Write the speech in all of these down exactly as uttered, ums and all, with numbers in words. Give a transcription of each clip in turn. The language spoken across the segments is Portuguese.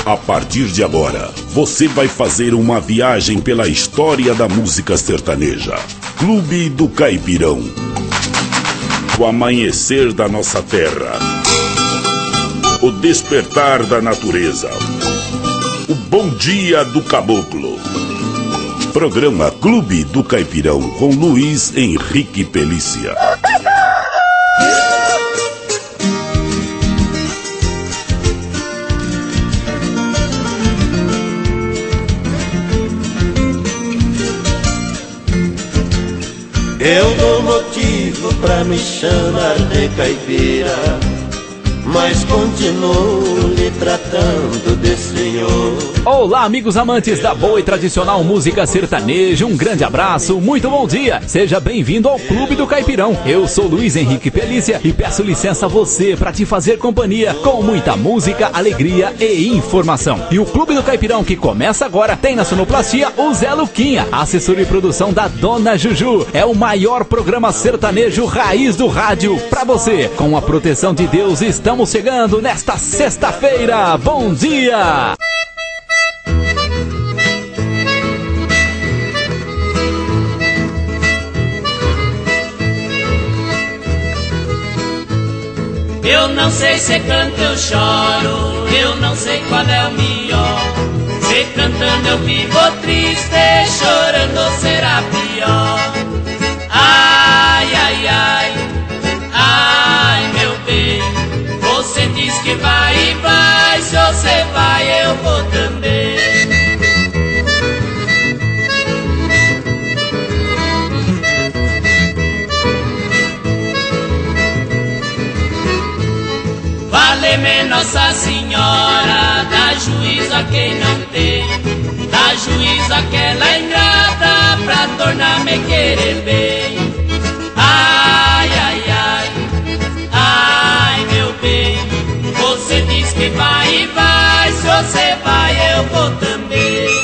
A partir de agora, você vai fazer uma viagem pela história da música sertaneja. Clube do Caipirão. O amanhecer da nossa terra. O despertar da natureza. O bom dia do caboclo. Programa Clube do Caipirão com Luiz Henrique Pelícia. Eu dou motivo pra me chamar de caipira, mas continuo lhe tratando de senhor. Olá, amigos amantes da boa e tradicional música sertaneja, um grande abraço, muito bom dia. Seja bem-vindo ao Clube do Caipirão. Eu sou Luiz Henrique Pelícia e peço licença a você para te fazer companhia com muita música, alegria e informação. E o Clube do Caipirão que começa agora tem na sonoplastia o Zé Luquinha, assessor de produção da Dona Juju. É o maior programa sertanejo raiz do rádio pra você. Com a proteção de Deus, estamos chegando nesta sexta-feira. Bom dia! Eu não sei se canto eu choro, eu não sei qual é o melhor. Se cantando eu vivo triste, chorando será pior. Ai, ai, ai, ai meu bem, você diz que vai e vai, se você vai eu vou também. Vale-me Nossa Senhora, dá juízo a quem não tem, dá juízo àquela ingrata pra tornar-me querer bem. Ai, ai, ai, ai meu bem, você diz que vai e vai, se você vai eu vou também.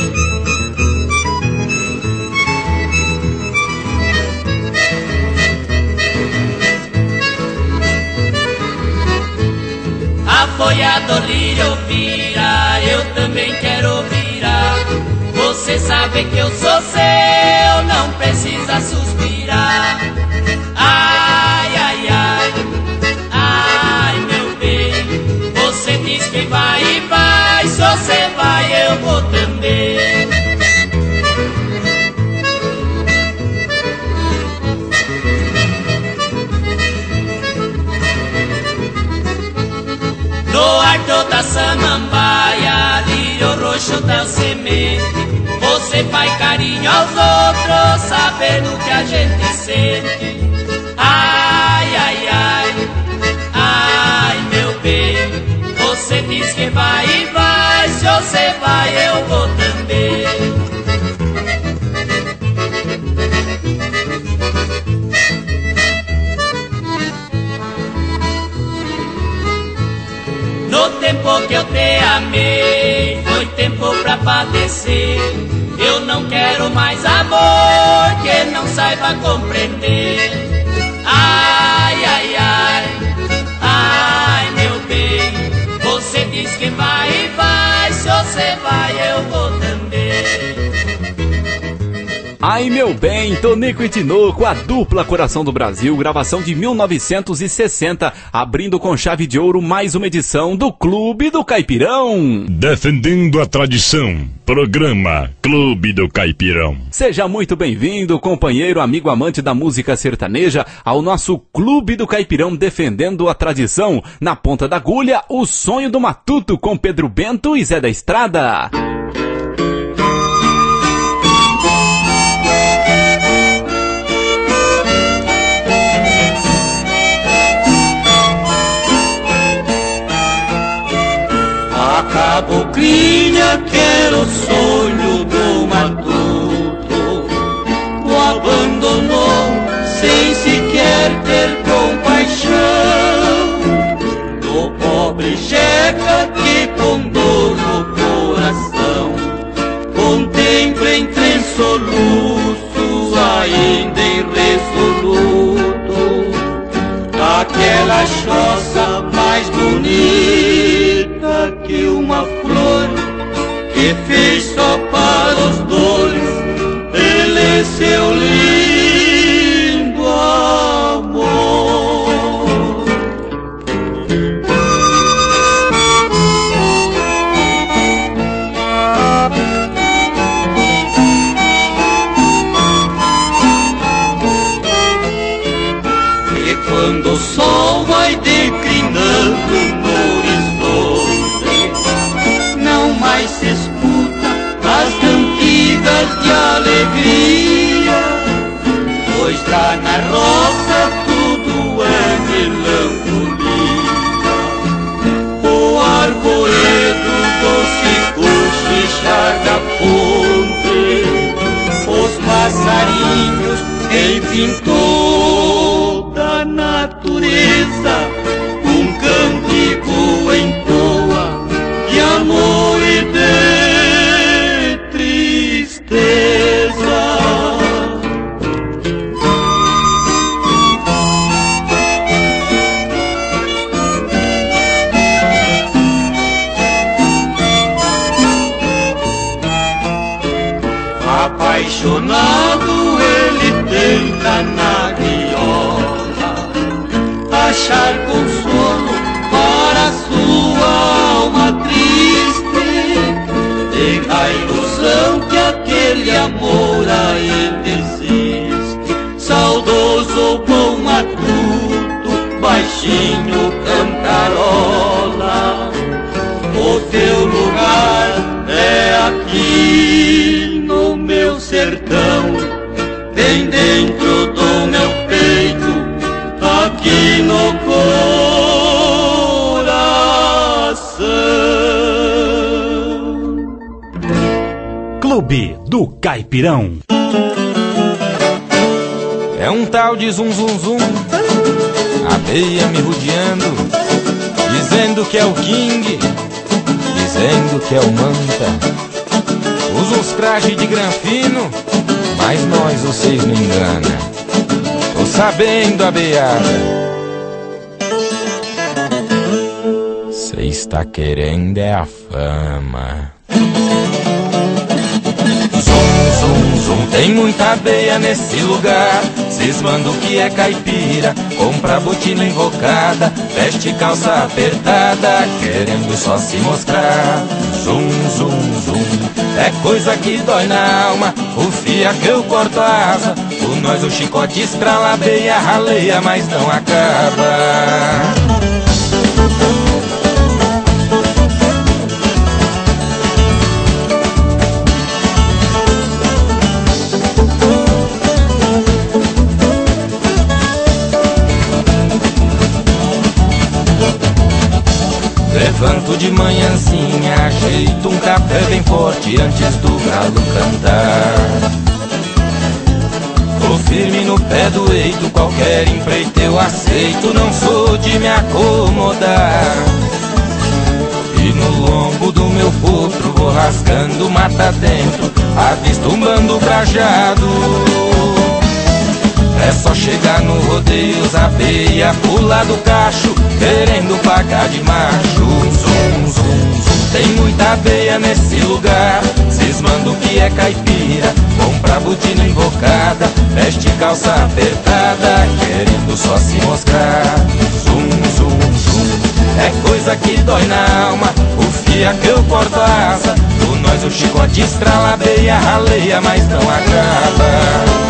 Apoiado lírio vira, eu também quero virar. Você sabe que eu sou seu, não precisa suspirar. Ai, ai, ai, ai meu bem, você diz que vai e vai, se você vai eu vou também. No arco da samambaia, lírio roxo da semente, você faz carinho aos outros, sabendo que a gente sente. Ai, ai, ai, ai meu bem, você diz que vai e vai, se você vai eu vou também. No tempo que eu te amei, foi tempo pra padecer. Eu não quero mais amor que não saiba compreender. Ai, ai, ai, ai meu bem, você diz que vai e vai, se você vai eu vou também. Ai meu bem, Tonico e Tinoco, a dupla Coração do Brasil, gravação de mil novecentos e sessenta, abrindo com chave de ouro mais uma edição do Clube do Caipirão. Defendendo a tradição, programa Clube do Caipirão. Seja muito bem-vindo, companheiro, amigo amante da música sertaneja, ao nosso Clube do Caipirão, defendendo a tradição. Na ponta da agulha, o sonho do matuto com Pedro Bento e Zé da Estrada. Caboclinha que era o sonho do matuto, o abandonou sem sequer ter compaixão do pobre Jeca que com dor no coração contempla entre soluços ainda irresoluto aquela choça mais bonita que uma flor seu lindo amor. E quando o sol vai declinando no horizonte, não mais se escuta as cantigas de alegria, pois lá na roça tudo é melancolia. O arvoredo doce cochichar da fonte, os passarinhos, enfim toda a natureza, um cântico entoa de amor e de tristeza. Apaixonado ele tenta na viola achar consolo para sua alma triste. Tem a ilusão que aquele amor ainda existe, saudoso, bom, matuto, baixinho, cantarola. O teu lugar é aqui no meu sertão, bem dentro do meu peito, aqui no coração. Clube do Caipirão. É um tal de zum zum zum, abelha me rodeando, dizendo que é o King, dizendo que é o Manta. Usa uns trajes de granfino, mas nós vocês não engana. Tô sabendo, abelhada, cê está querendo é a fama. Zum, zum, zum, tem muita abelha nesse lugar, cismando que é caipira, compra botina invocada, veste calça apertada, querendo só se mostrar. Zum, zum, zum, é coisa que dói na alma, o fia que eu corto a asa, o nós o chicote estrala, abelha raleia, mas não acaba. Levanto de manhãzinha, ajeito um café bem forte antes do galo cantar. Tô firme no pé do eito, qualquer empreito eu aceito, não sou de me acomodar. E no lombo do meu potro vou rascando mata dentro, avisto um bando brajado. É só chegar no rodeio, os abelha pula do cacho, querendo pagar de macho. Zum, zum, zum, tem muita abelha nesse lugar, cismando que é caipira, compra botina invocada, veste calça apertada, querendo só se mostrar. Zum, zum, zum, é coisa que dói na alma, o fia que eu corto a asa, do nós o chicote estrala, abelha raleia, mas não acaba.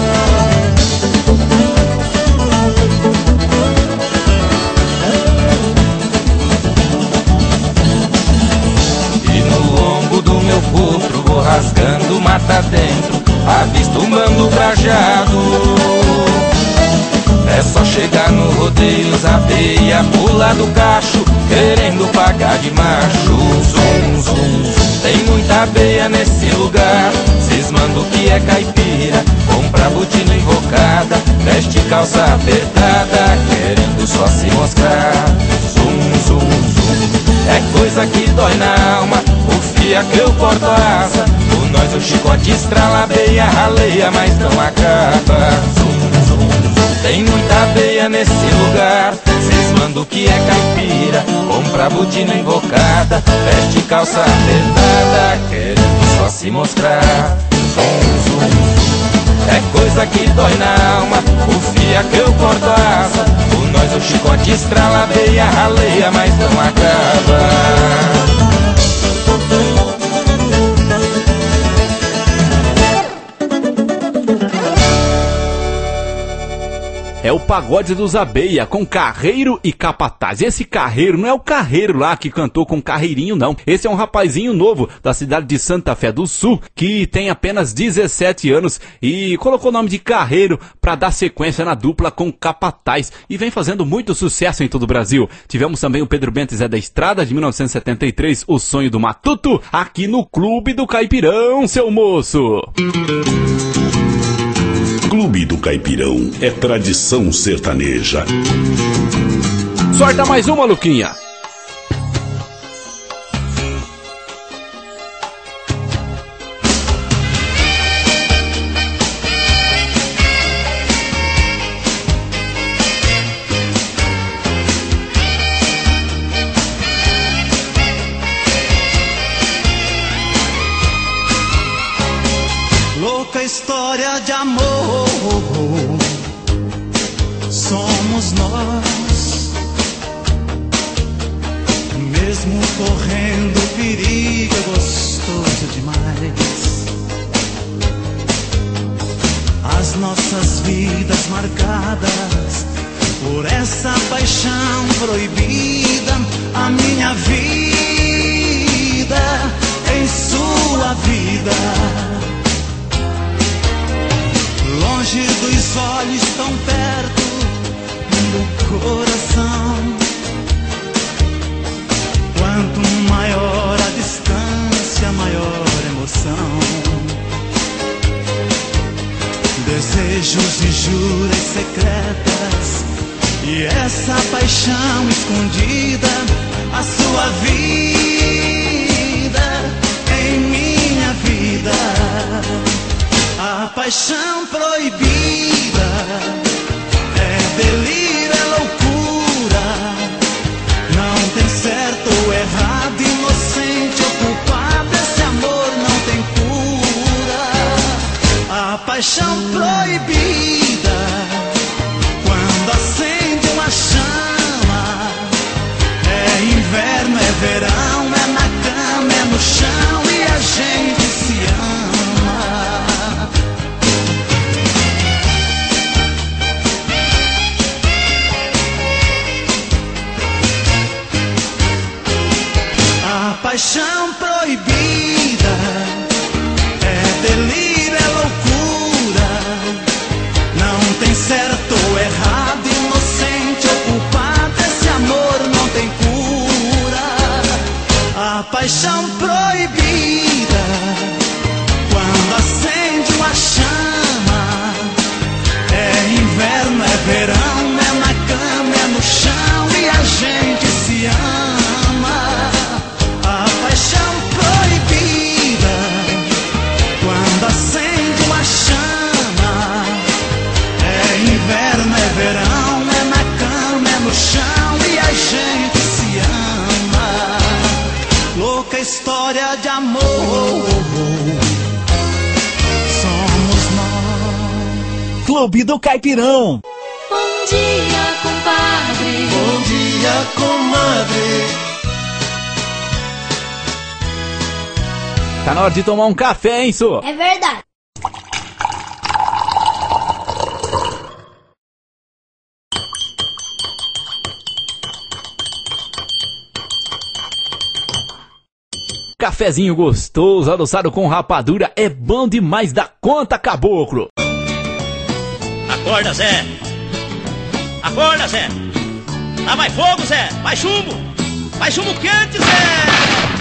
Potro, vou rasgando mata dentro, avisto um bando brajado. É só chegar no rodeio, os abelha pula do cacho, querendo pagar de macho. Zum, zum, zum, tem muita abelha nesse lugar, cismando que é caipira, compra botina invocada, veste calça apertada, querendo só se mostrar. Zum, zum, zum, é coisa que dói na alma, o fia que eu corto a asa, o nós o chicote estrala, abelha raleia, mas não acaba. Zum, zum, zum, tem muita abelha nesse lugar, cismando que é caipira, compra botina invocada, veste calça apertada, querendo só se mostrar. Zum, zum, zum, é coisa dói na alma, o fia que eu corto a asa, o nós o chicote estrala, beia, raleia, mas não acaba. É o pagode dos Abeia, com Carreiro e Capataz. Esse Carreiro não é o Carreiro lá que cantou com Carreirinho, não. Esse é um rapazinho novo da cidade de Santa Fé do Sul, que tem apenas dezessete anos e colocou o nome de Carreiro para dar sequência na dupla com Capataz e vem fazendo muito sucesso em todo o Brasil. Tivemos também o Pedro Bento e Zé da Estrada, de mil novecentos e setenta e três, O Sonho do Matuto, aqui no Clube do Caipirão, seu moço. Clube do Caipirão é tradição sertaneja. Sorta mais uma, Luquinha. Louca história de amor, somos nós. Mesmo correndo perigo, é gostoso demais. As nossas vidas marcadas por essa paixão proibida, a minha vida em sua vida. Longe dos olhos, tão perto do coração. Quanto maior a distância, maior a emoção. Desejos e juras secretas, e essa paixão escondida, a sua vida em minha vida. A paixão proibida é delírio, é loucura. Não tem certo ou errado, inocente ou culpado. Esse amor não tem cura. A paixão proibida, quando acende uma chama, é inverno, é verão, é na cama, é no chão, e a gente se ama. Paixão proibida é delírio, é loucura. Não tem certo ou errado, inocente ou culpado. Esse amor não tem cura. A paixão proibida, quando acende uma chama, é inverno, é verão, é na cama, é no chão, e a gente se ama. Paixão proibida, quando acende uma chama, é inverno, é verão, é na cama, é no chão, e a gente se ama. Louca história de amor, somos nós. Clube do Caipirão. Bom dia, compadre. Bom dia, comadre. Tá na hora de tomar um café, hein, Su? É verdade. Cafezinho gostoso, adoçado com rapadura, é bom demais da conta, caboclo. Acorda, Zé. Acorda, Zé. Lá vai fogo, Zé. Vai chumbo. Vai chumbo quente, Zé.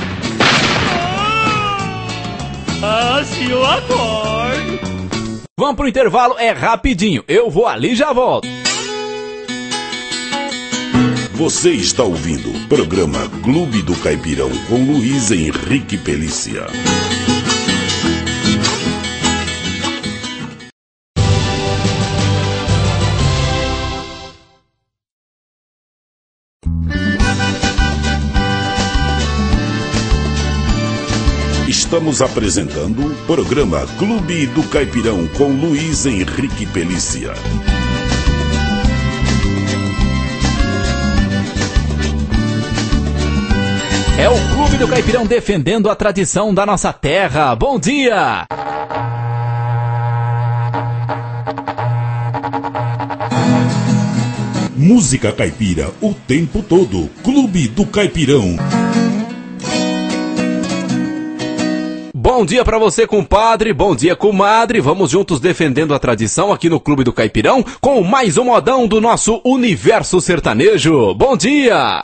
Ah, se eu acordo. Vamos pro intervalo, é rapidinho. Eu vou ali e já volto. Você está ouvindo o programa Clube do Caipirão com Luiz Henrique Pelícia. Estamos apresentando o programa Clube do Caipirão com Luiz Henrique Pelícia. É o Clube do Caipirão defendendo a tradição da nossa terra. Bom dia! Música caipira o tempo todo. Clube do Caipirão. Bom dia pra você, compadre. Bom dia, comadre. Vamos juntos defendendo a tradição aqui no Clube do Caipirão com mais um modão do nosso universo sertanejo. Bom dia!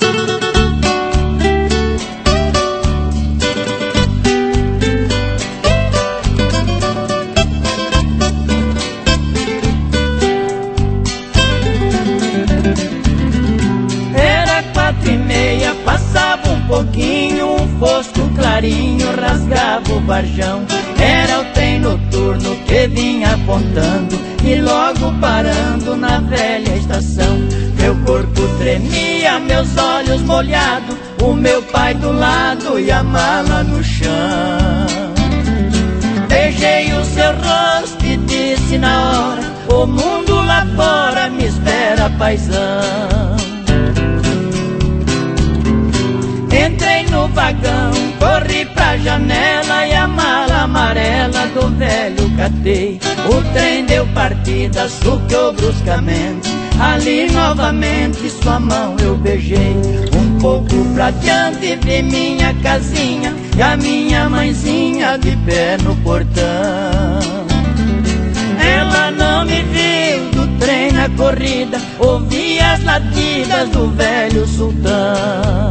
Pouquinho, um fosco clarinho rasgava o varjão. Era o trem noturno que vinha apontando e logo parando na velha estação. Meu corpo tremia, meus olhos molhados, o meu pai do lado e a mala no chão. Beijei o seu rosto e disse na hora: o mundo lá fora me espera, paizão. Entrei no vagão, corri pra janela e a mala amarela do velho catei. O trem deu partida, sucou bruscamente. Ali novamente sua mão eu beijei. Um pouco pra diante vi minha casinha e a minha mãezinha de pé no portão. Ela não me viu do trem na corrida, ouvi as latidas do velho sultão.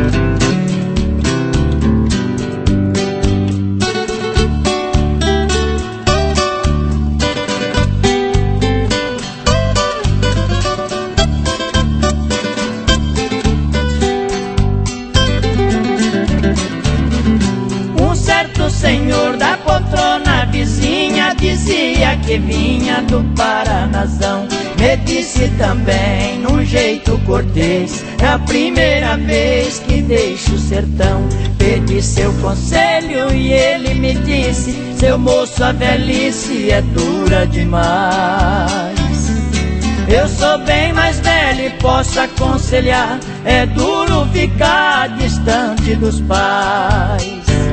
Senhor da poltrona vizinha dizia que vinha do Paranazão. Me disse também num jeito cortês: é a primeira vez que deixo o sertão. Pedi seu conselho e ele me disse: seu moço, a velhice é dura demais. Eu sou bem mais velho e posso aconselhar: é duro ficar distante dos pais.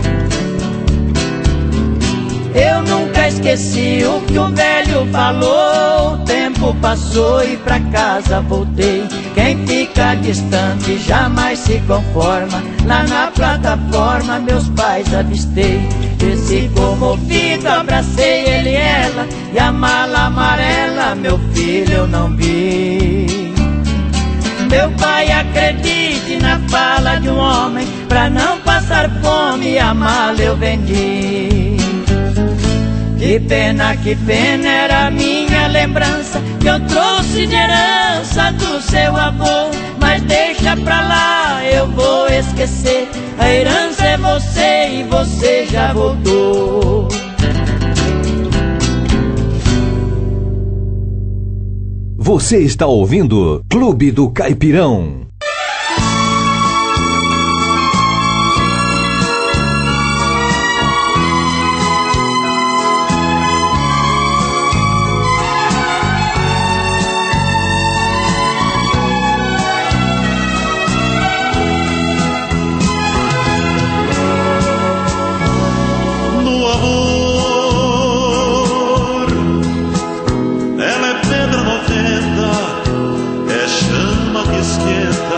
Eu nunca esqueci o que o velho falou. O tempo passou e pra casa voltei. Quem fica distante jamais se conforma. Lá na plataforma meus pais avistei. Desci comovido, abracei ele e ela, e a mala amarela, meu filho, eu não vi. Meu pai, acredite na fala de um homem, pra não passar fome a mala eu vendi. Que pena, que pena, era a minha lembrança que eu trouxe de herança do seu avô. Mas deixa pra lá, eu vou esquecer. A herança é você e você já voltou. Você está ouvindo Clube do Caipirão. Ela é pedra noventa, é chama que esquenta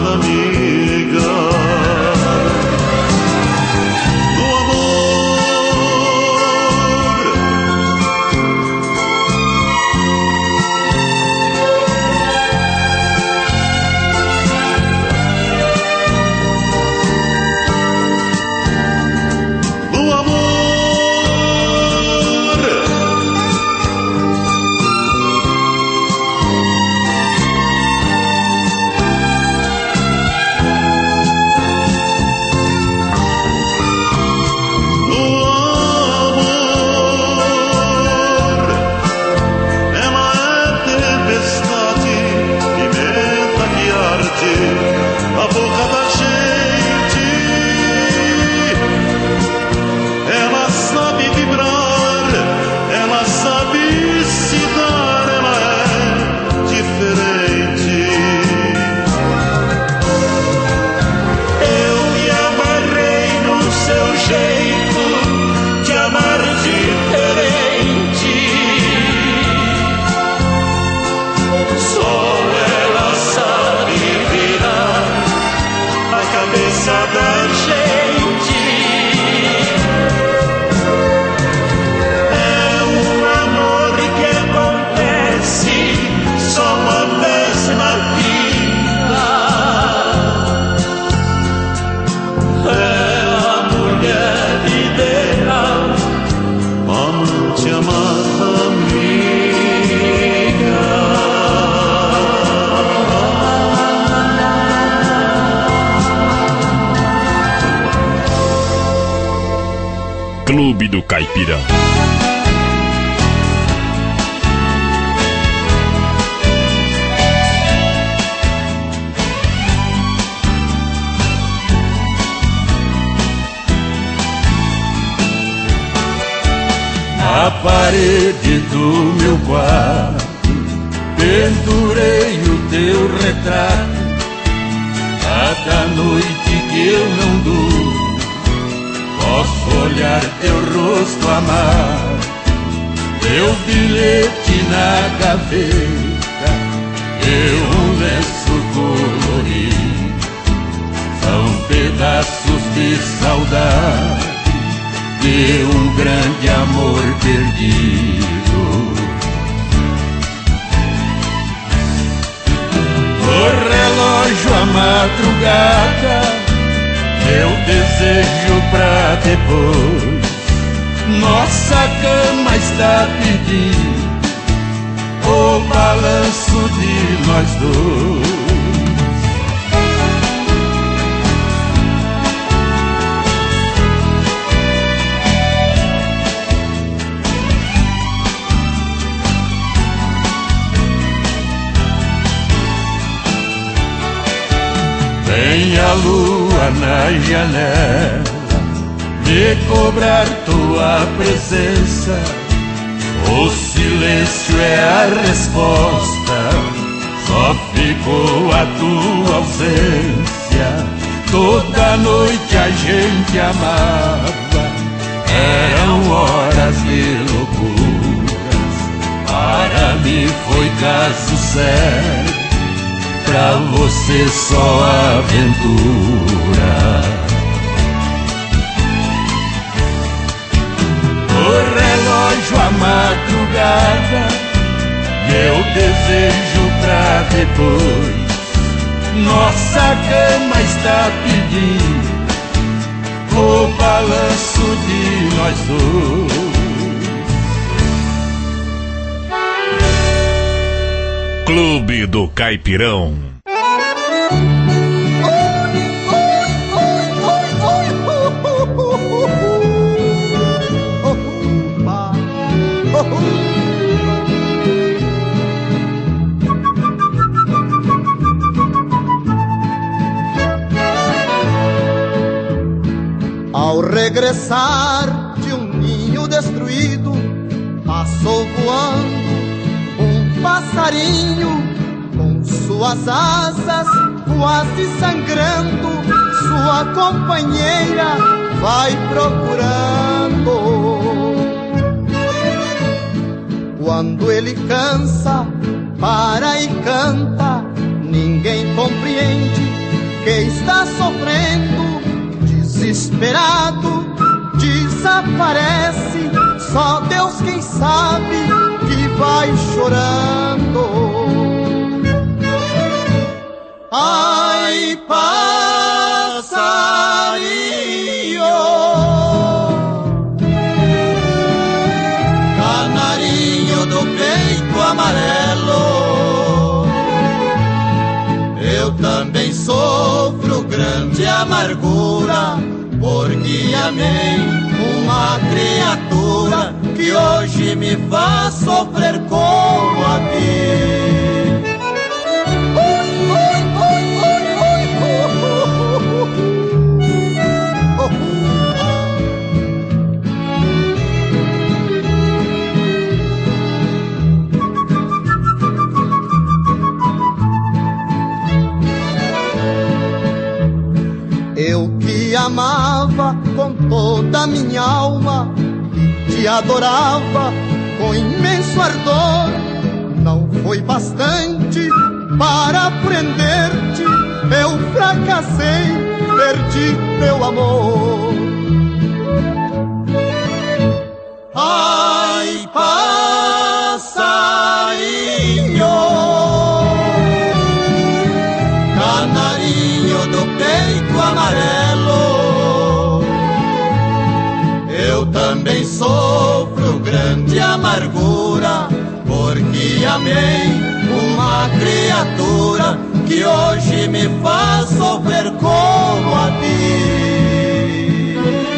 Clube do Caipirão. Na parede do meu quarto pendurei o teu retrato. Cada noite que eu não durmo posso olhar teu rosto amado, teu bilhete na gaveta e um lenço colorido. São pedaços de saudade de um grande amor perdido. No relógio à madrugada, meu desejo pra depois. Nossa cama está pedindo o balanço de nós dois. Vem a lua na janela me cobrar tua presença. O silêncio é a resposta, só ficou a tua ausência. Toda noite a gente amava, eram horas de loucuras. Para mim foi caso sério, pra você só aventura. O relógio à madrugada, meu desejo pra depois. Nossa cama está pedindo o balanço de nós dois. Clube do Caipirão. Ao regressar de um ninho destruído, passou voando um passarinho com suas asas quase sangrando. Sua companheira vai procurando. Quando ele cansa, para e canta, ninguém compreende. que está sofrendo, desesperado, desaparece. Só Deus quem sabe que vai chorando. Ai, passarinho, canarinho do peito amarelo, eu também sofro grande amargura, porque amei uma criatura que hoje me faz sofrer como a ti. Eu que amava com toda a minha alma e te adorava com imenso ardor, não foi bastante para prender-te. Eu fracassei, perdi teu amor. Ai, passarinho, canarinho do peito amarelo, eu também sofro grande amargura, porque amei uma criatura que hoje me faz sofrer como a ti.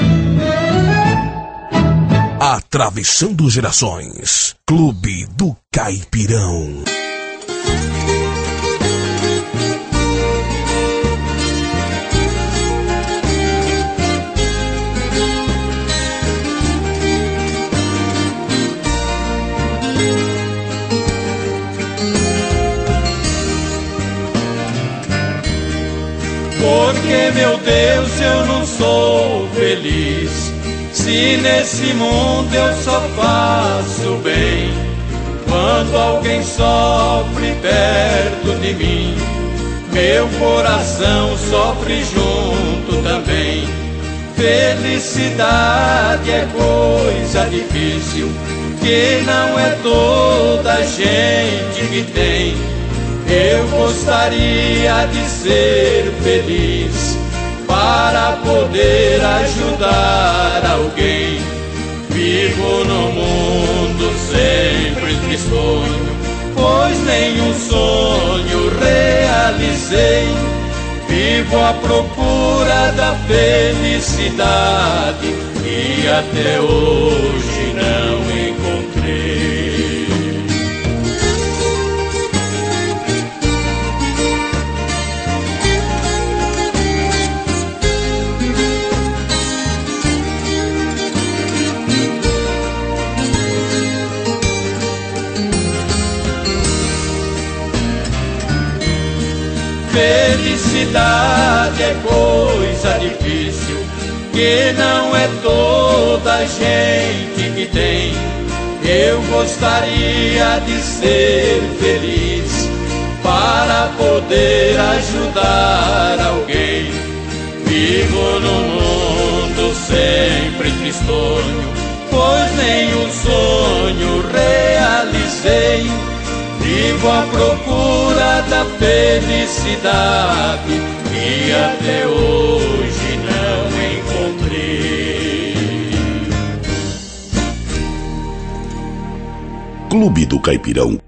Atravessando gerações, Clube do Caipirão. Porque, meu Deus, eu não sou feliz, se nesse mundo eu só faço bem. Quando alguém sofre perto de mim, meu coração sofre junto também. Felicidade é coisa difícil, que não é toda gente que tem. Eu gostaria de ser feliz para poder ajudar alguém. Vivo no mundo sempre tristonho, pois nenhum sonho realizei. Vivo à procura da felicidade e até hoje não encontrei. Felicidade é coisa difícil, que não é toda gente que tem. Eu gostaria de ser feliz para poder ajudar alguém. Vivo no mundo sempre tristonho, pois nenhum sonho realizei. Vivo à procura da felicidade e até hoje não encontrei. Clube do Caipirão.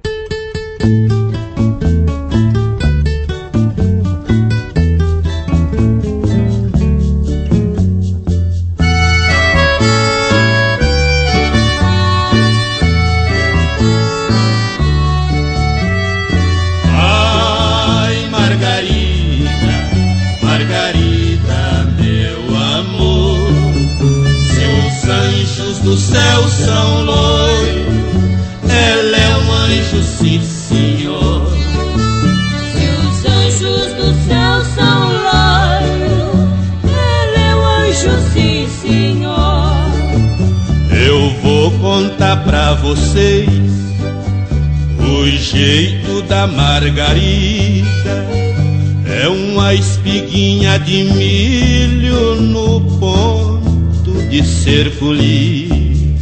Do céu são loiros, ela é um anjo, sim senhor. Se os anjos do céu são loiros, ela é um anjo, sim senhor. Eu vou contar pra vocês o jeito da Margarida. é uma espiguinha de milho no ponto de ser colhida.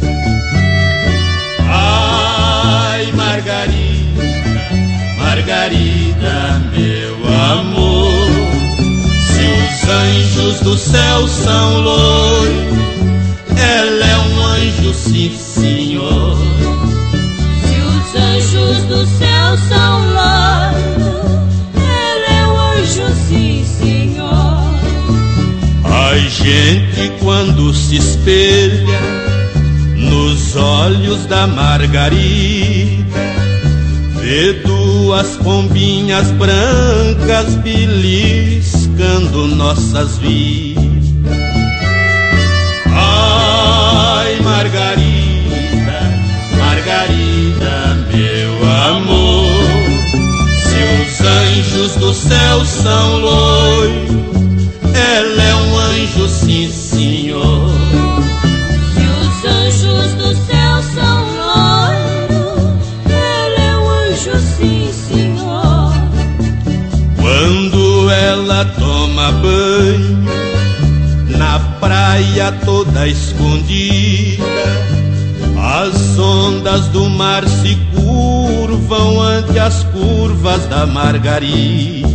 Ai, Margarida, Margarida, meu amor, se os anjos do céu são loiros, ela é um anjo, sim, senhor. Se os anjos do céu são loiros, ela é um anjo, sim, senhor. Ai, gente, quando se espelha nos olhos da Margarida, vê duas pombinhas brancas beliscando nossas vidas. Ai, Margarida, Margarida, meu amor, se os anjos do céu são loiros, ela é um anjo, sim, senhor. Se os anjos do céu são loiros, ela é um anjo, sim, senhor. Quando ela toma banho na praia toda escondida, as ondas do mar se curvam ante as curvas da Margarida.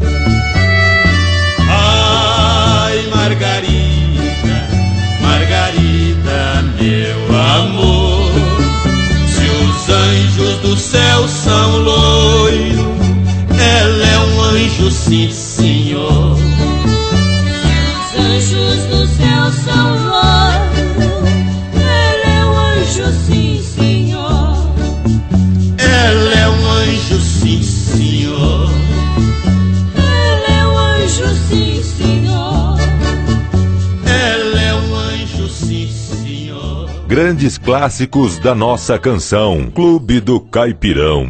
Ai, Margarida, Margarida, meu amor, se os anjos do céu são loiros, ela é um anjo, sim, senhor. Os anjos do céu são loiros, ela é um anjo, sim, senhor. Ela é um anjo, sim, senhor. Ela é um anjo, sim, senhor. Ela é um anjo, sim, senhor. Grandes clássicos da nossa canção. Clube do Caipirão.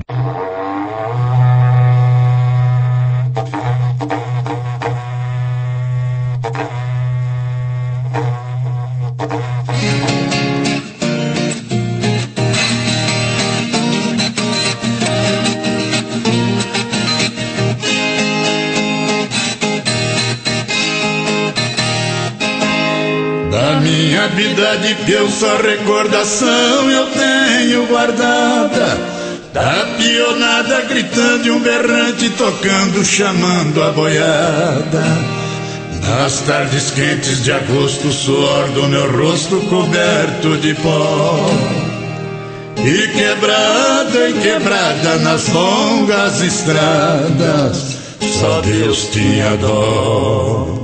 Da minha vida de peão só recordação eu tenho guardada, da pionada gritando e um berrante tocando, chamando a boiada. Nas tardes quentes de agosto, o suor do meu rosto coberto de pó, e quebrada e quebrada nas longas estradas, só Deus tinha dó.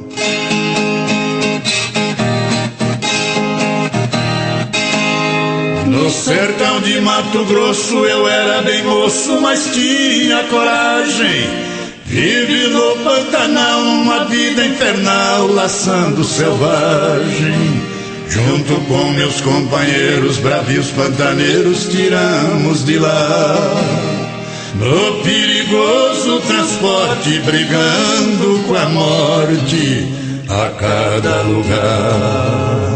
No sertão de Mato Grosso eu era bem moço, mas tinha coragem. Vive no Pantanal uma vida infernal, laçando selvagem. Junto com meus companheiros bravios pantaneiros tiramos de lá, no perigoso transporte, brigando com a morte a cada lugar.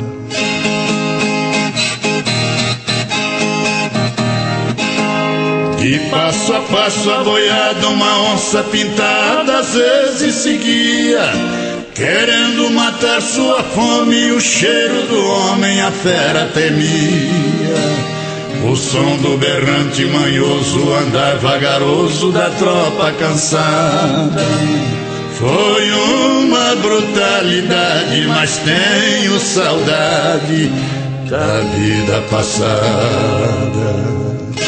E passo a passo a boiada, uma onça pintada às vezes seguia, querendo matar sua fome, e o cheiro do homem a fera temia. O som do berrante manhoso, andar vagaroso da tropa cansada, foi uma brutalidade, mas tenho saudade da vida passada.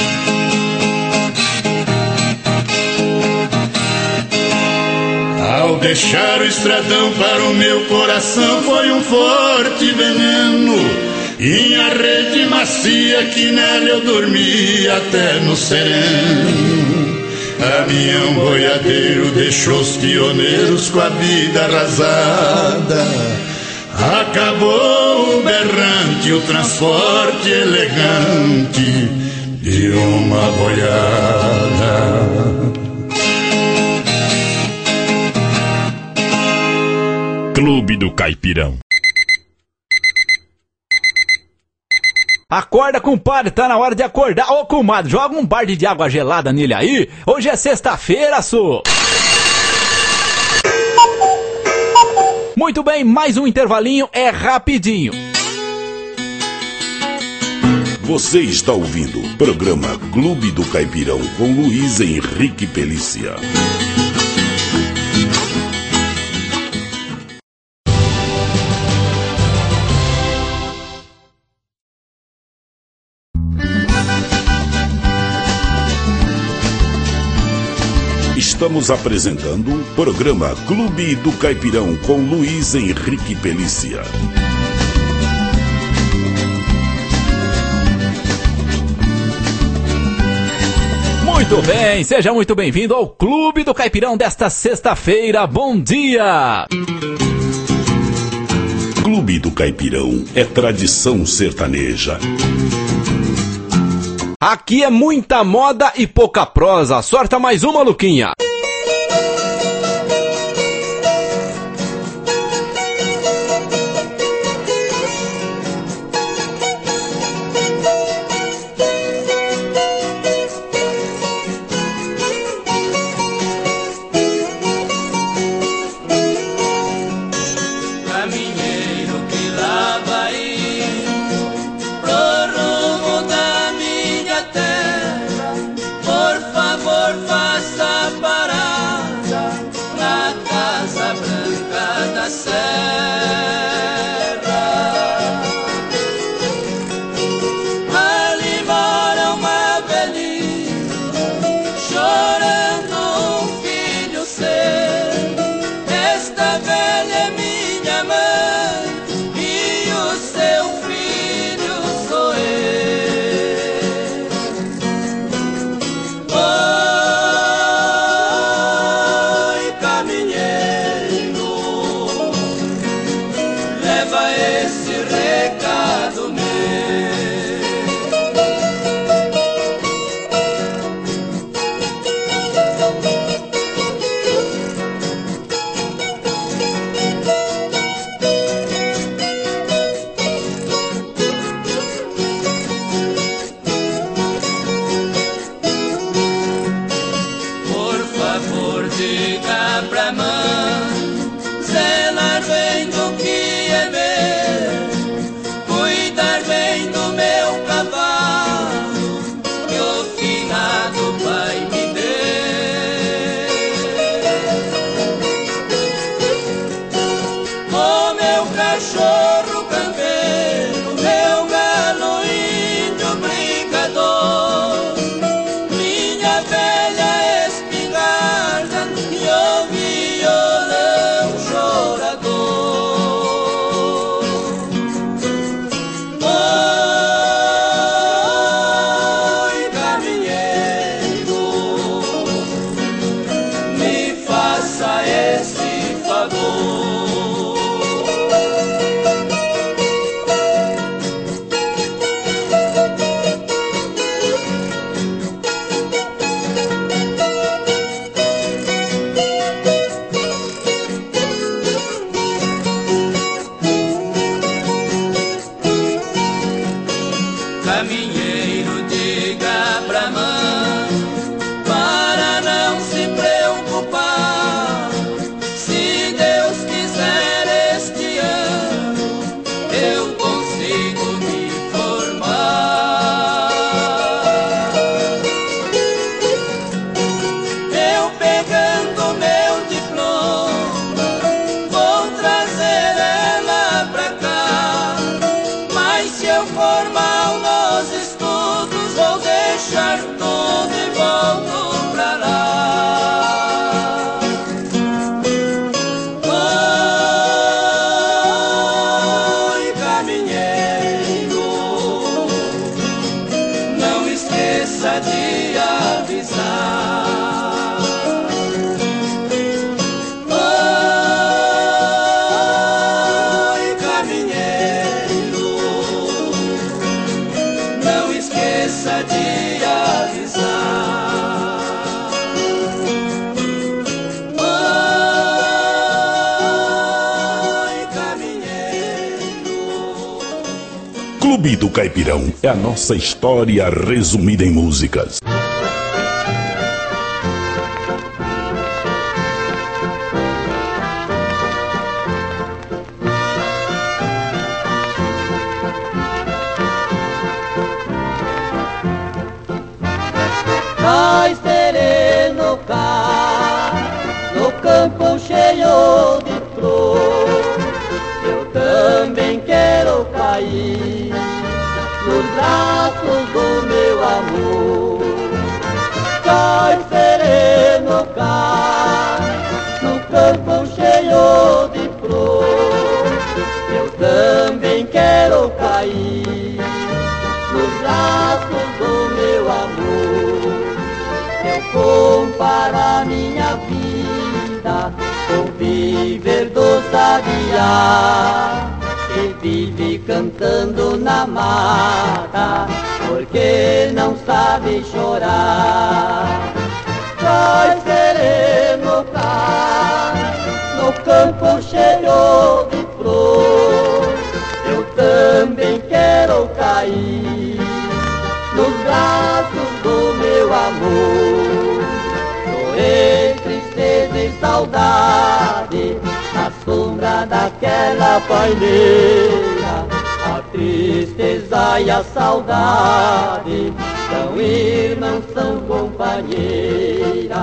Ao deixar o estradão, para o meu coração foi um forte veneno, e a rede macia que nela eu dormi até no sereno. Caminhão boiadeiro deixou os pioneiros com a vida arrasada, acabou o berrante, o transporte elegante de uma boiada. Clube do Caipirão. Acorda, compadre, tá na hora de acordar. Ô, comadre, joga um balde de água gelada nele aí. Hoje é sexta-feira, sô. Muito bem, mais um intervalinho, é rapidinho. Você está ouvindo o programa Clube do Caipirão com Luiz Henrique Pelícia. Estamos apresentando o programa Clube do Caipirão com Luiz Henrique Pelícia. Muito bem, seja muito bem-vindo ao Clube do Caipirão desta sexta-feira. Bom dia! Clube do Caipirão é tradição sertaneja. Aqui é muita moda e pouca prosa. Sorta mais uma, Luquinha. Clube do Caipirão é a nossa história resumida em músicas. campo cheio de flor, eu também quero cair nos braços do meu amor. Eu comparo minha vida com viver do sabiá, que vive cantando na mata, porque não sabe chorar. Vai sereno cá, no campo cheio de flor, eu também quero cair nos braços do meu amor. Chorei tristeza e saudade na sombra daquela paineira. A tristeza e a saudade são irmãos, são companheiras.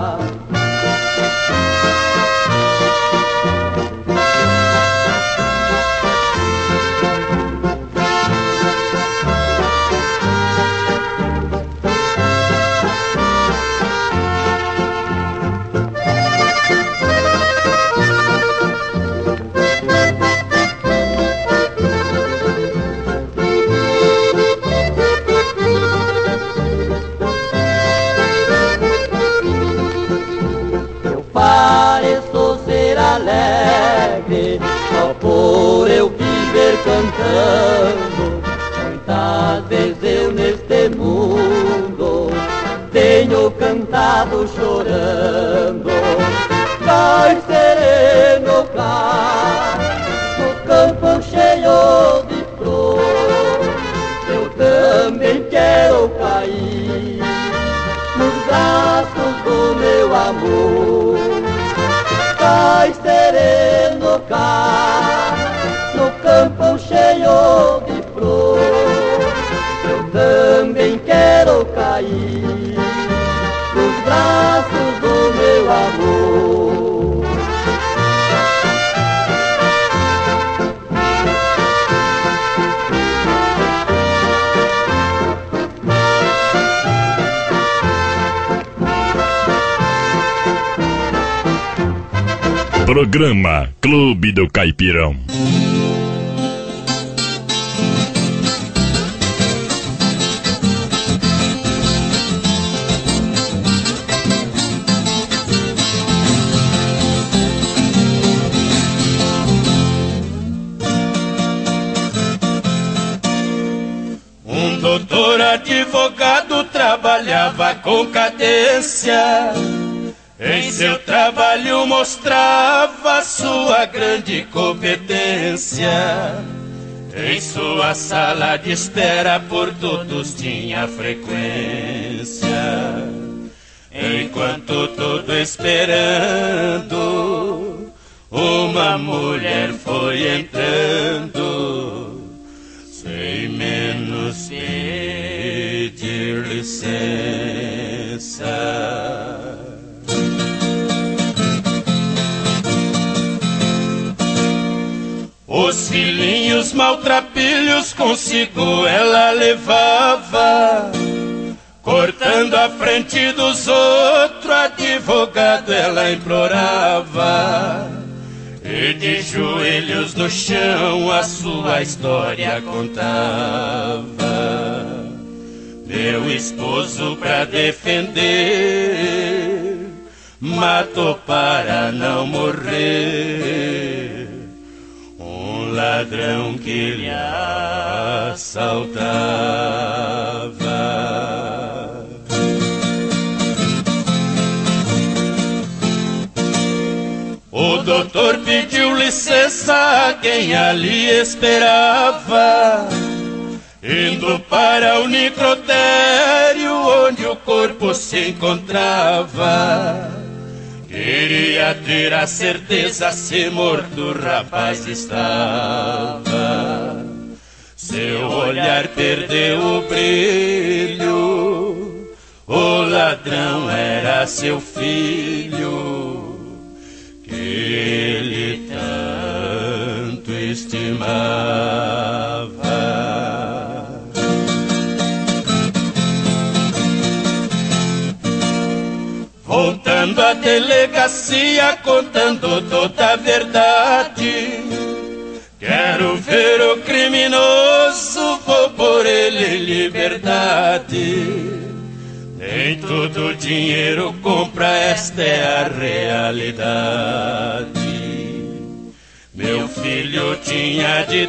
Pareço ser alegre só por eu viver cantando. Muitas vezes eu neste mundo tenho cantado chorando. Cai sereno cá, no campo cheio de flor, eu também quero cair nos braços do meu amor. Cai sereno cá, no campo cheio de flor, eu também quero cair nos braços do meu amor. Programa Clube do Caipirão. Um doutor advogado trabalhava com cadência. Em seu trabalho mostrava sua grande competência. Em sua sala de espera por todos tinha frequência. Enquanto todo esperando, uma mulher foi entrando, sem menos pedir licença. Os filhinhos maltrapilhos consigo ela levava, cortando a frente dos outros, advogado ela implorava. E de joelhos no chão a sua história contava. Meu esposo pra defender matou para não morrer um ladrão que lhe assaltava. O doutor pediu licença a quem ali esperava, indo para o necrotério onde o corpo se encontrava. Queria ter a certeza se morto o rapaz estava. Seu olhar perdeu o brilho, o ladrão era seu filho, que ele tanto estimava. Voltando a delegacia contando toda a verdade. Quero ver o criminoso, vou por ele em liberdade. Nem todo dinheiro compra, esta é a realidade. Meu filho tinha de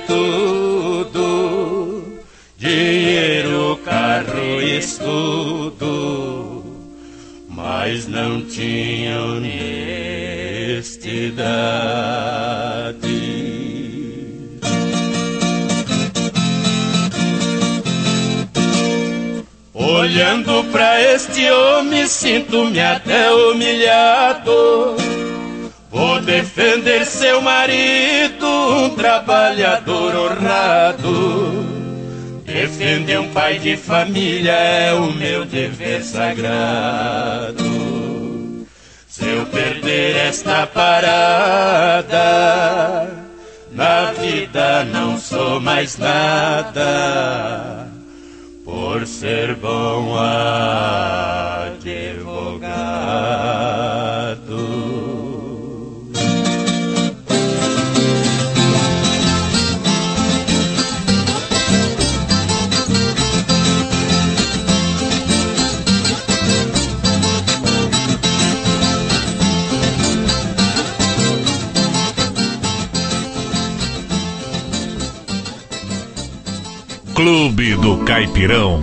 tudo, dinheiro, carro e estudo, mas não tinha honestidade. Olhando pra este homem, sinto-me até humilhado. Vou defender seu marido, um trabalhador honrado. Defender um pai de família é o meu dever sagrado. Se eu perder esta parada, na vida não sou mais nada, por ser bom advogado. Clube do Caipirão.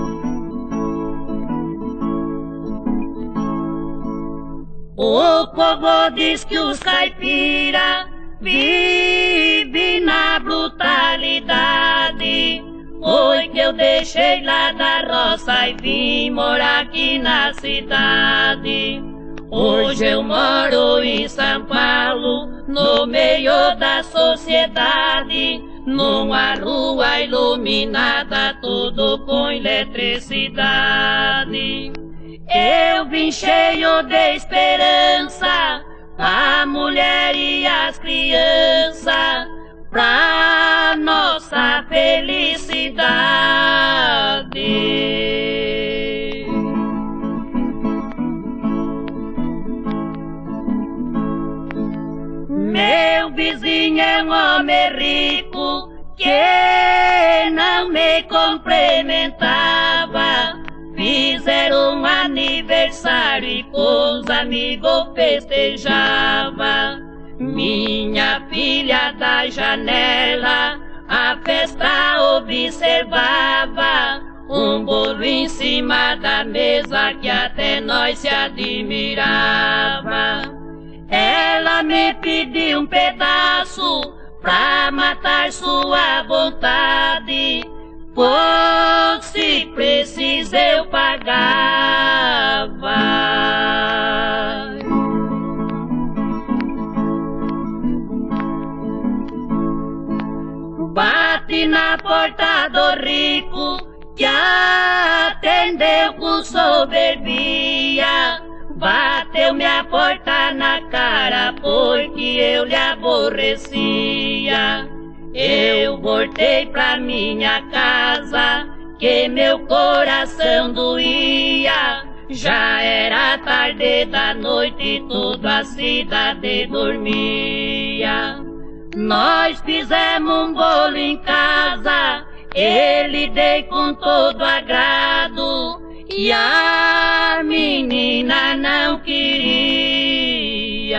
O povo diz que os caipira vivem na brutalidade. Foi que eu deixei lá da roça e vim morar aqui na cidade. Hoje eu moro em São Paulo, no meio da sociedade, numa rua iluminada, tudo com eletricidade. Eu vim cheio de esperança, a mulher e as crianças, pra nossa felicidade. Meu vizinho é um homem rico que não me cumprimentava. Fizeram um aniversário e com os amigos festejava. Minha filha da janela a festa observava. Um bolo em cima da mesa que até nós se admirava. Ela me pediu um pedaço pra matar sua vontade. Fosse preciso eu pagava. Bate na porta do rico que atendeu com soberbia. Bateu minha porta na cara porque eu lhe aborrecia. Eu voltei pra minha casa que meu coração doía. Já era tarde da noite e toda a cidade dormia. Nós fizemos um bolo em casa, ele dei com todo agrado. E a menina não queria.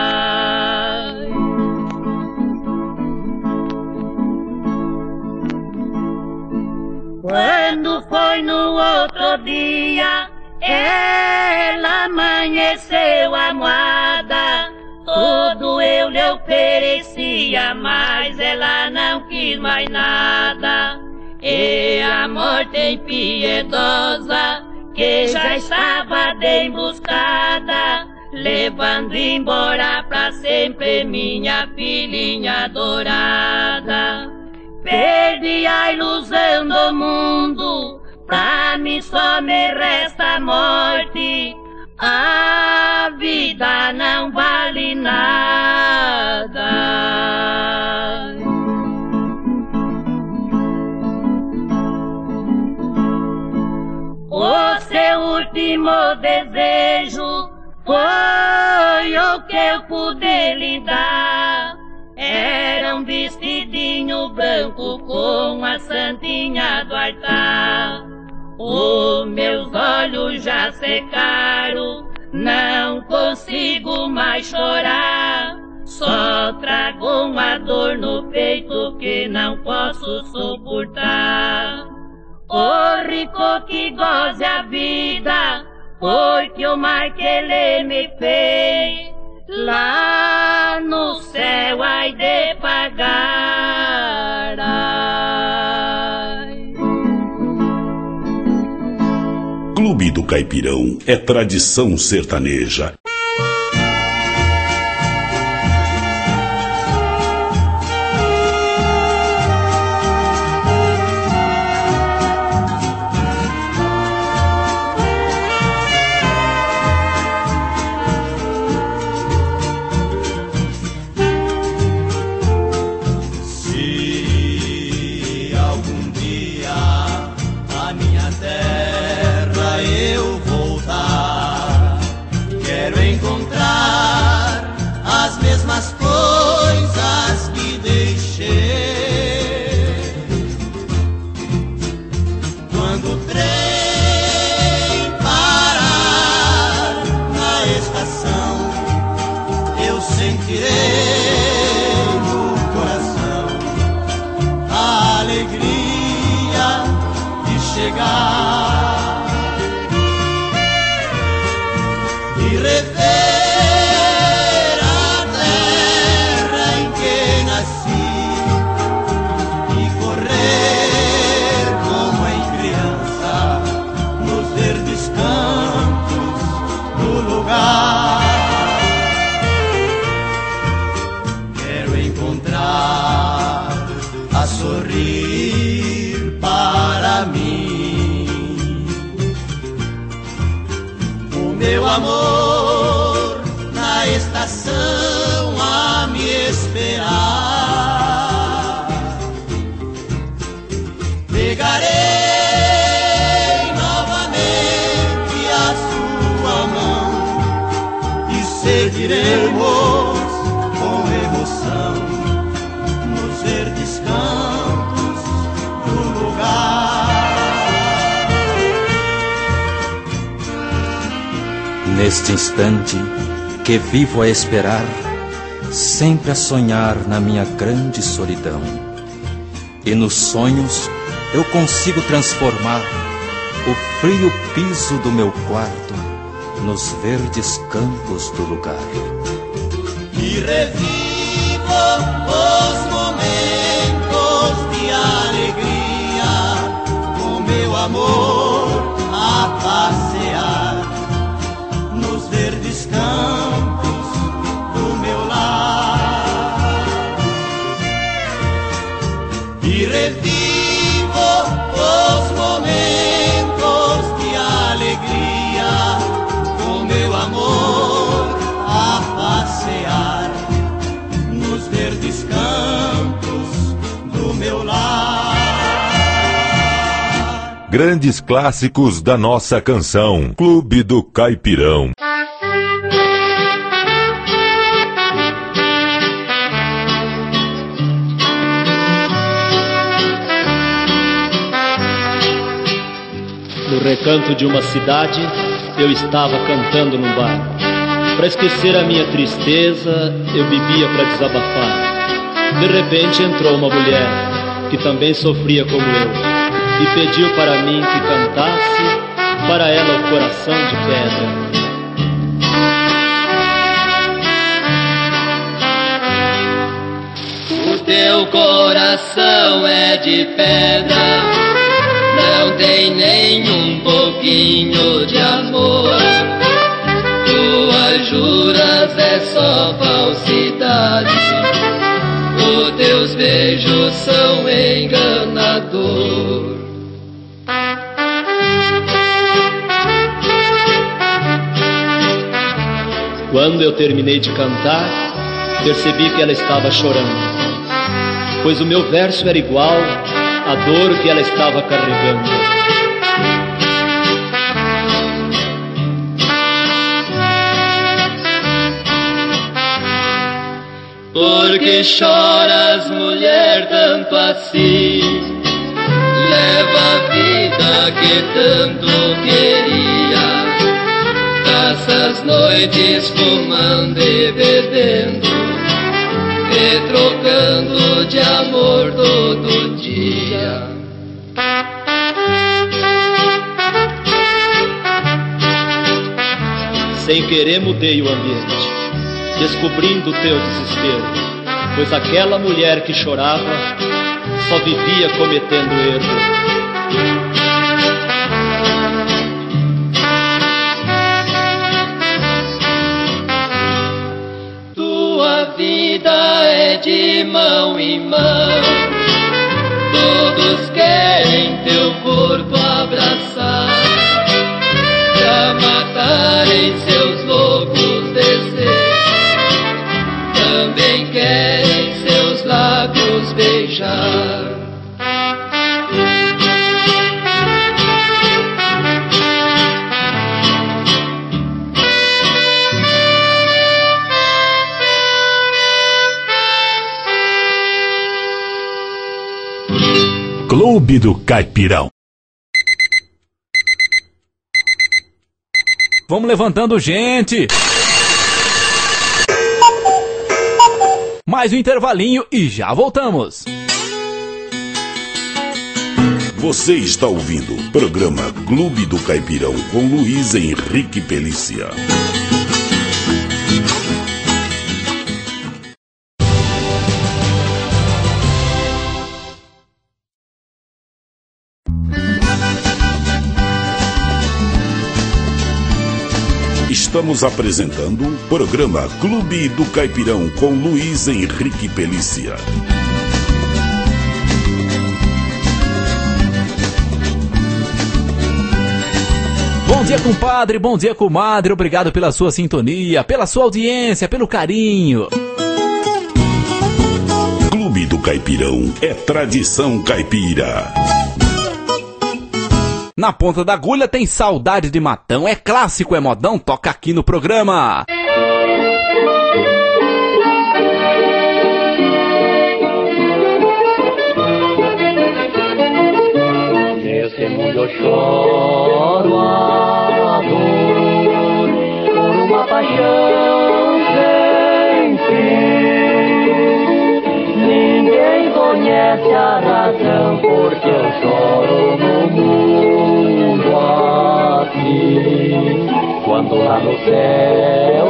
Quando foi no outro dia, ela amanheceu amuada. Tudo eu lhe oferecia, mas ela não quis mais nada. E a morte impiedosa, que já estava de emboscada, levando embora pra sempre minha filhinha adorada. Perdi a ilusão do mundo, pra mim só me resta a morte. A vida não vale nada. O seu último desejo foi o que eu pude lhe dar. Era um vestidinho branco com a santinha do altar. Os meus olhos já secaram, não consigo mais chorar. Só trago uma dor no peito que não posso suportar. O rico que goze a vida, foi que o mais que ele me fez. Lá no céu ai de pagar. Ai. Clube do Caipirão é tradição sertaneja. Amor na estação a me esperar. Pegarei novamente a sua mão e seguiremos com emoção nos verdes campos do lugar. Neste instante que vivo a esperar, sempre a sonhar na minha grande solidão. E nos sonhos eu consigo transformar o frio piso do meu quarto nos verdes campos do lugar. E revivo os momentos de alegria, com meu amor a passear nos verdes campos do meu lar. E revivo os momentos de alegria, com meu amor a passear nos verdes campos do meu lar. Grandes clássicos da nossa canção. Clube do Caipirão. No recanto de uma cidade, eu estava cantando num bar. Para esquecer a minha tristeza, eu bebia para desabafar. De repente entrou uma mulher, que também sofria como eu, e pediu para mim que cantasse para ela o coração de pedra. O teu coração é de pedra, não tem nem um pouquinho de amor. Tuas juras é só falsidade, os teus beijos são enganador. Quando eu terminei de cantar, percebi que ela estava chorando, pois o meu verso era igual à dor que ela estava carregando. Por que choras, mulher, tanto assim? Leva a vida que tanto queria, passa as noites fumando e bebendo, e trocando de amor todo dia. Sem querer mudei o ambiente, descobrindo teu desespero, pois aquela mulher que chorava só vivia cometendo erro. Tua vida é de mão em mão, todos querem teu corpo abraçar, pra matarem seus loucos desejos, também querem seus lábios beijar. Clube do Caipirão. Vamos levantando, gente. Mais um intervalinho e já voltamos. Você está ouvindo o programa Clube do Caipirão com Luiz Henrique Pelícia. Estamos apresentando o programa Clube do Caipirão com Luiz Henrique Pelícia. Bom dia, compadre, bom dia, comadre. Obrigado pela sua sintonia, pela sua audiência, pelo carinho. Clube do Caipirão é tradição caipira. Na ponta da agulha tem saudade de matão, é clássico, é modão, toca aqui no programa. Nesse mundo eu choro a dor por uma paixão sem fim. Ninguém conhece a razão porque eu choro no mundo aqui. Quando lá no céu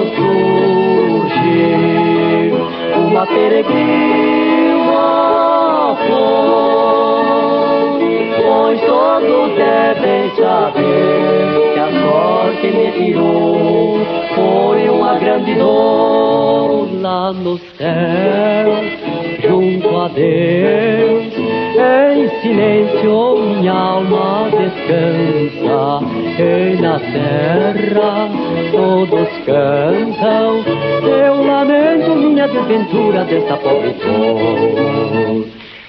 surge uma peregrina flor, pois todos devem saber que a sorte me tirou foi uma grande dor. Lá no céu, junto a Deus, em silêncio minha alma descansa, e na terra todos cantam, eu lamento minha desventura dessa pobre flor.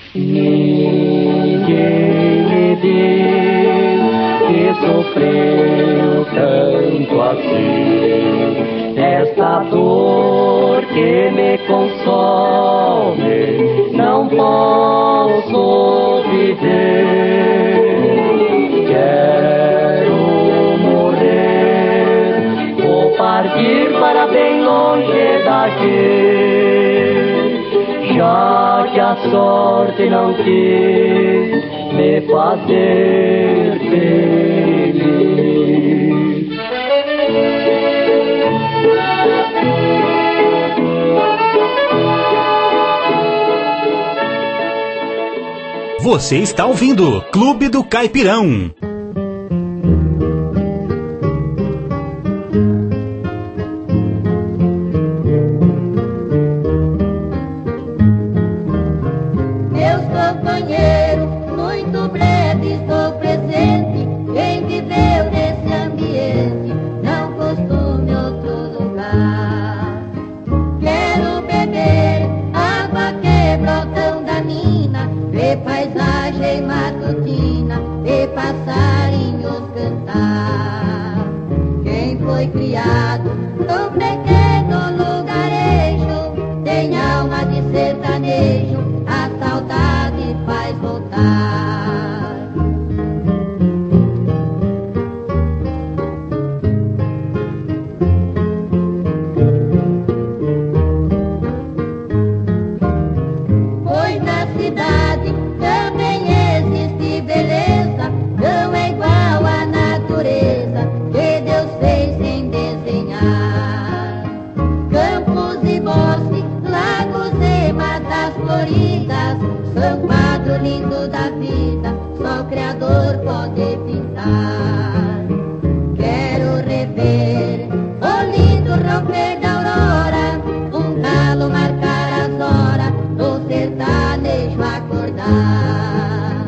Ninguém me diz que sofreu tanto assim, essa dor que me consome, não posso viver. Quero morrer, vou partir para bem longe daqui, já que a sorte não quis me fazer feliz. Você está ouvindo Clube do Caipirão. Meus companheiros, muito breve estou presente. Quem viveu nesse ambiente não costume outro lugar. Quero beber água que brotam da mina, ver paisagem matutina, ver passarinhos cantar. Quem foi criado num pequeno lugarejo tem alma alma de sertanejo, a saudade faz voltar. Pois na cidade também existe beleza, não é igual à natureza que Deus fez sem desenhar. Campos e bosques, lagos e matas floridas, são quadro lindo da vida, só o Criador pode pintar. Quero rever o lindo romper da aurora, um galo marcar as horas, do sertanejo acordar.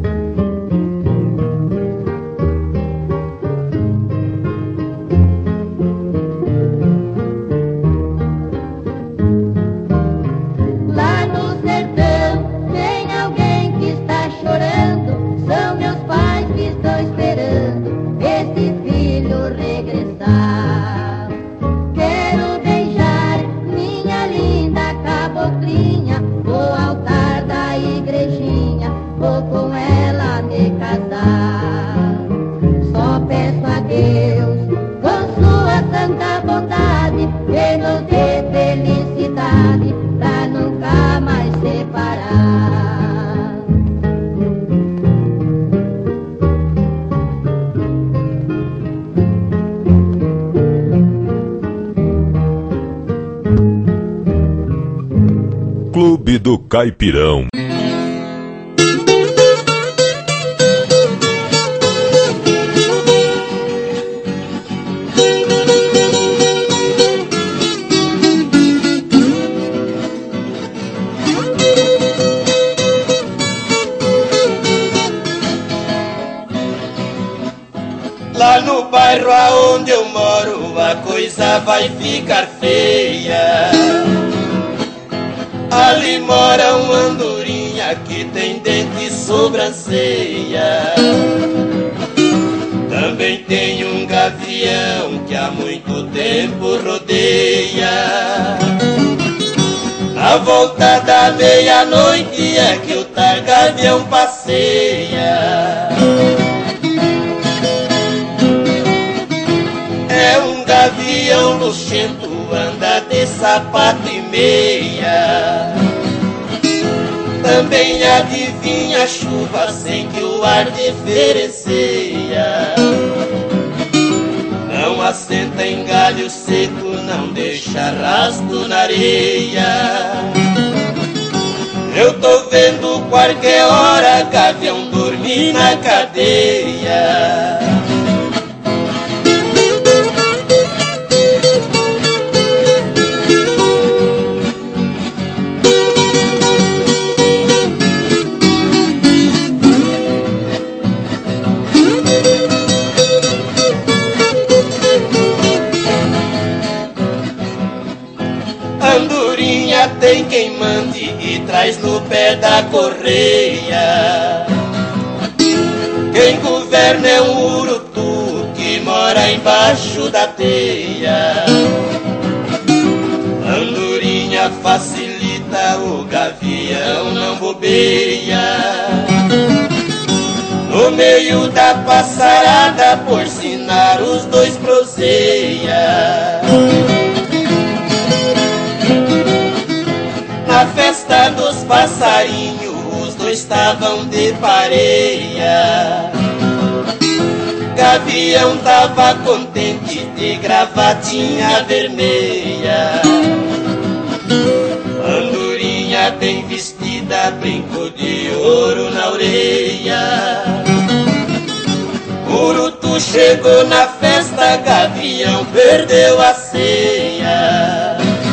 Lá no sertão tem alguém que está chorando, são meus pais que estão esperando esse filho regressar. Quero beijar minha linda caboclinha, vou ao altar da igrejinha, vou com ela me casar. Só peço a Deus, com sua santa bondade, que nos dê felicidade pra nunca mais separar. Clube do Caipirão. Lá no bairro aonde eu moro a coisa vai ficar feia. Ali mora um andorinha que tem dente e sobrancelha. Também tem um gavião que há muito tempo rodeia. Na volta da meia-noite é que o tal gavião passeia. É um gavião luxento, anda de sapato e meia. Também adivinha a chuva sem que o ar diferencia. Não assenta em galho seco, não deixa rastro na areia. Eu tô vendo qualquer hora gavião dormir na cadeia. Andorinha tem quem mande e traz no pé da correia. Quem governa é um urutu que mora embaixo da teia. Andorinha facilita, o gavião não bobeia. No meio da passarada, por sinal os dois proseia. Na festa dos passarinhos, os dois estavam de pareia. Gavião tava contente de gravatinha vermelha. Andorinha bem vestida, brinco de ouro na orelha. Urutu chegou na festa, gavião perdeu a ceia.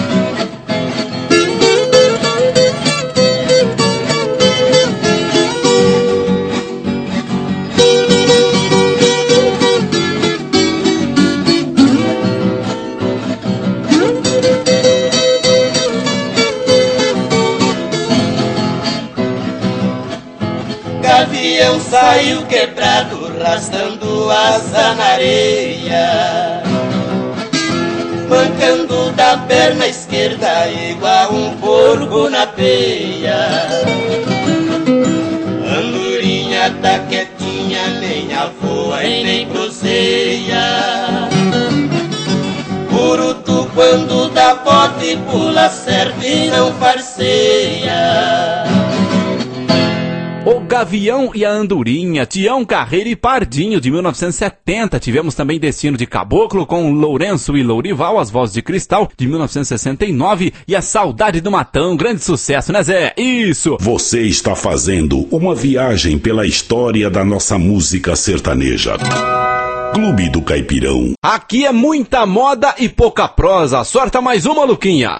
Gavião saiu quebrado, arrastando asa na areia, mancando da perna esquerda igual um porco corpo na peia. Andorinha tá quietinha, nem avoa e nem cruzeia. Urutu quando dá bota e pula certo e não farceia. O Gavião e a Andorinha, Tião Carreira e Pardinho, de mil novecentos e setenta. Tivemos também Destino de Caboclo, com Lourenço e Lourival, As Vozes de Cristal, de mil novecentos e sessenta e nove. E A Saudade do Matão, grande sucesso, né, Zé? Isso! Você está fazendo uma viagem pela história da nossa música sertaneja. Clube do Caipirão. Aqui é muita moda e pouca prosa. Sorta mais uma, Luquinha.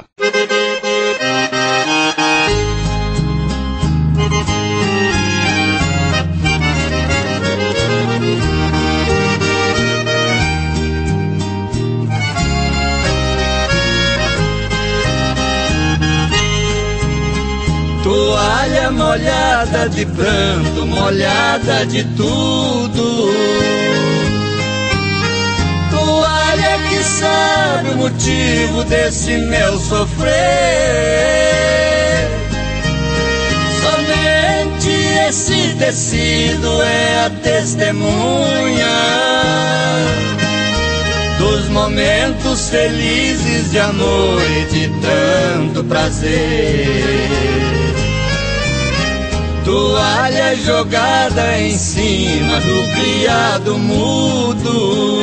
Toalha molhada de pranto, molhada de tudo. Toalha que sabe o motivo desse meu sofrer. Somente esse tecido é a testemunha dos momentos felizes de amor e de tanto prazer. Toalha jogada em cima do criado mudo.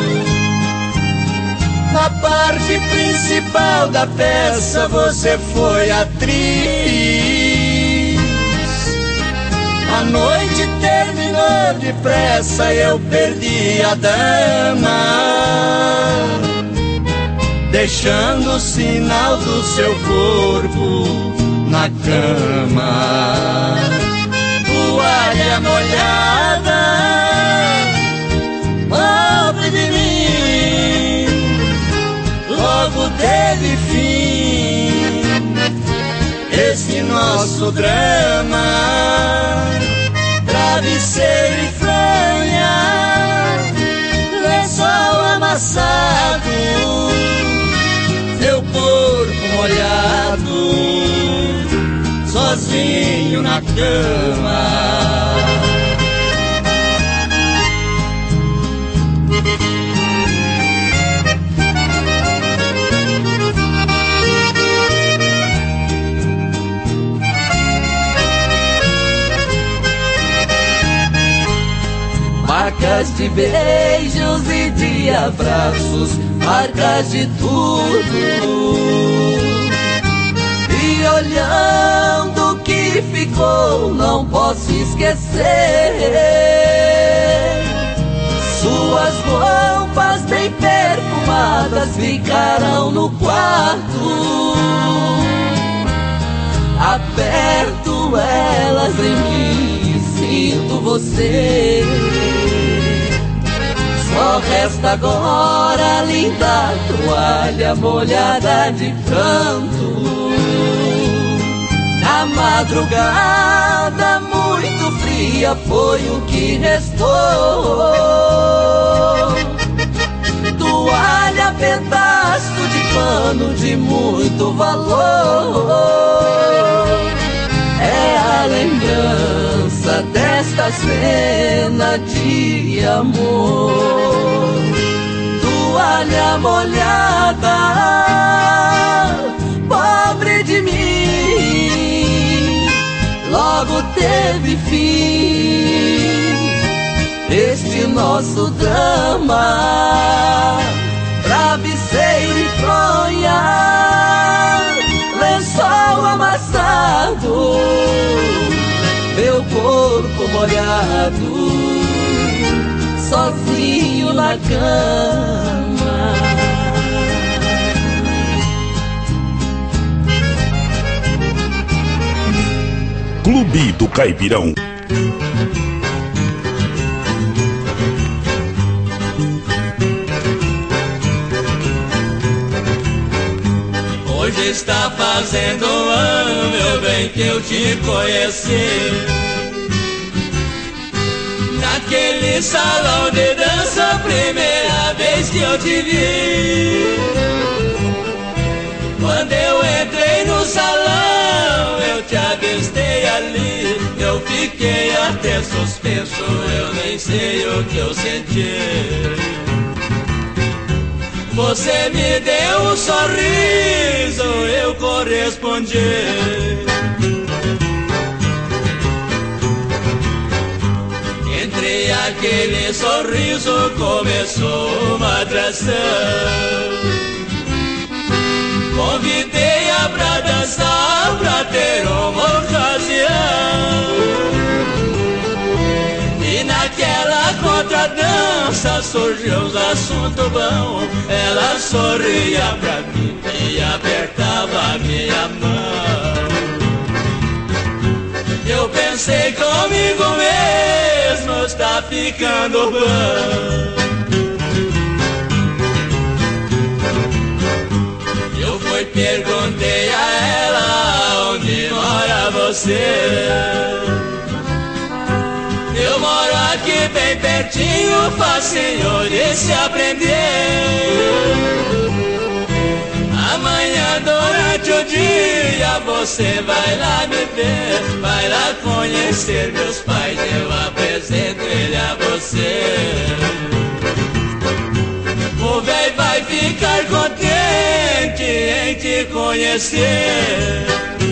Na parte principal da peça você foi atriz. A noite terminou depressa, eu perdi a dama, deixando o sinal do seu corpo na cama. Toalha molhada, pobre de mim, logo teve fim esse nosso drama. Travesseiro e fronha, lençol amassado, meu corpo molhado, sozinho na cama. Marcas de beijos e de abraços, marcas de tudo. E olhando o que ficou, não posso esquecer suas roupas bem perfumadas ficarão no quarto. Aperto elas em mim, sinto você. Só resta agora a linda toalha molhada de pranto. Na madrugada muito fria foi o que restou. Toalha, pedaço de pano de muito valor. É a lembrança desta cena de amor. Toalha molhada, pobre de mim, logo teve fim este nosso drama. Travesseiro e fronha, lençol amassado, meu corpo molhado, sozinho na cama. Clube do Caipirão. Hoje está fazendo um ano, meu bem, que eu te conheci. Naquele salão de dança, primeira vez que eu te vi. Quando eu entrei no salão, fiquei até suspenso, eu nem sei o que eu senti. Você me deu um sorriso, eu correspondi. Entre aquele sorriso começou uma atração. Convidei-a pra dançar, pra ter uma ocasião. E naquela contradança surgiu um assunto bom. Ela sorria pra mim e apertava a minha mão. Eu pensei comigo mesmo, está ficando bom. Eu fui, perguntei a ela, onde mora você? Eu moro aqui bem pertinho, facinho de se aprender. Amanhã durante o dia você vai lá me ver, vai lá conhecer meus pais, eu apresento ele a você. O véi vai ficar contente em te conhecer.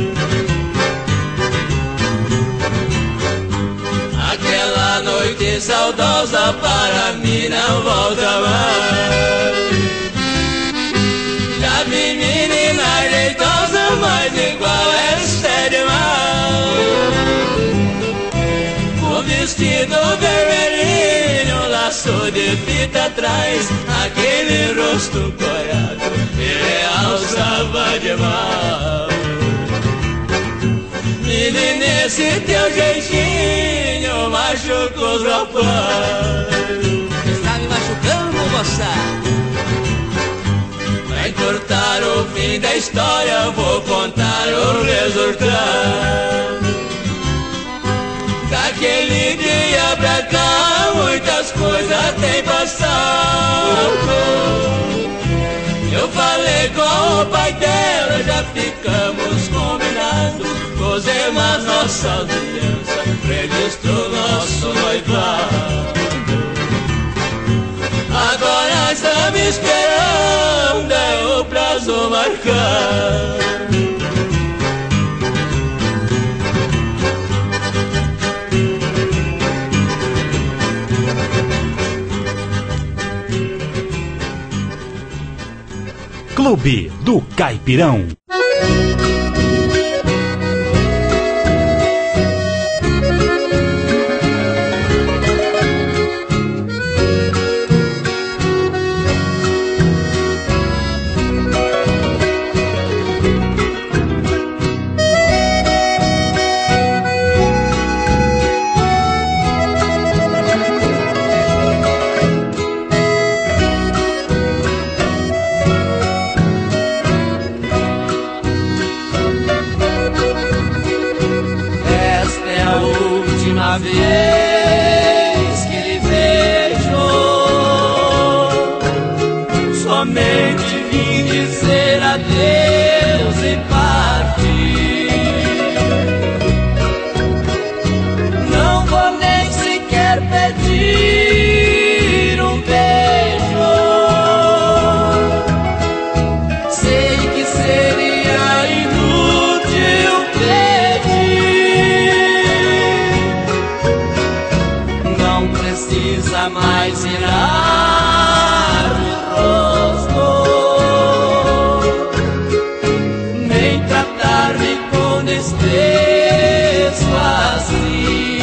Aquela noite saudosa para mim não volta mais. Já vi menina jeitosa, mas igual essa é demais. Com vestido vermelhinho, laço de fita atrás, aquele rosto coiado, ele alçava demais. Menina, esse teu jeitinho machuca os rapazes. Está me machucando, moça. Pra encurtar o fim da história, vou contar o resultado. Daquele dia pra cá, muitas coisas têm passado. Eu falei com o pai dela, já ficamos combinados. Fizemos a nossa aliança, registrou nosso noivado. Agora estamos esperando é o prazo marcado. Clube do Caipirão. Vez que lhe vejo, somente vim dizer adeus e partir. Não vou nem sequer pedir um beijo. Sei que seria inútil precisa mais virar o rosto, nem tratar-me com desprezo assim.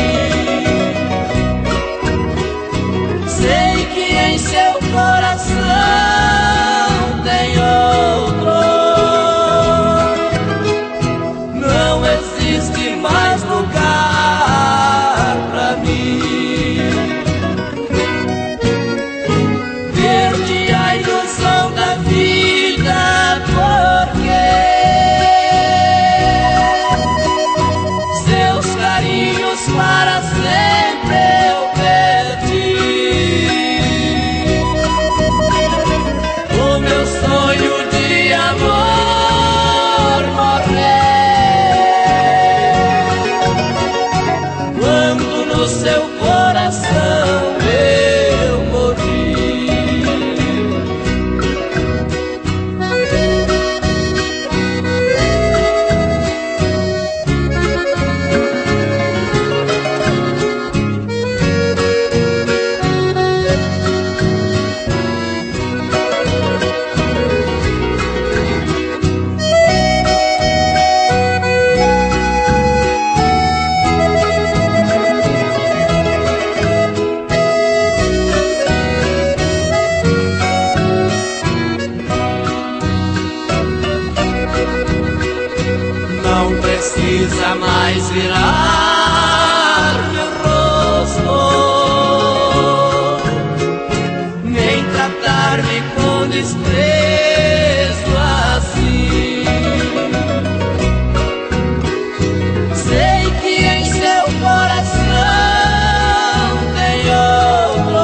Sei que em seu coração tem outro, não existe mais lugar pra mim. precisa mais virar meu rosto, nem tratar-me com desprezo assim. Sei que em seu coração tem outro,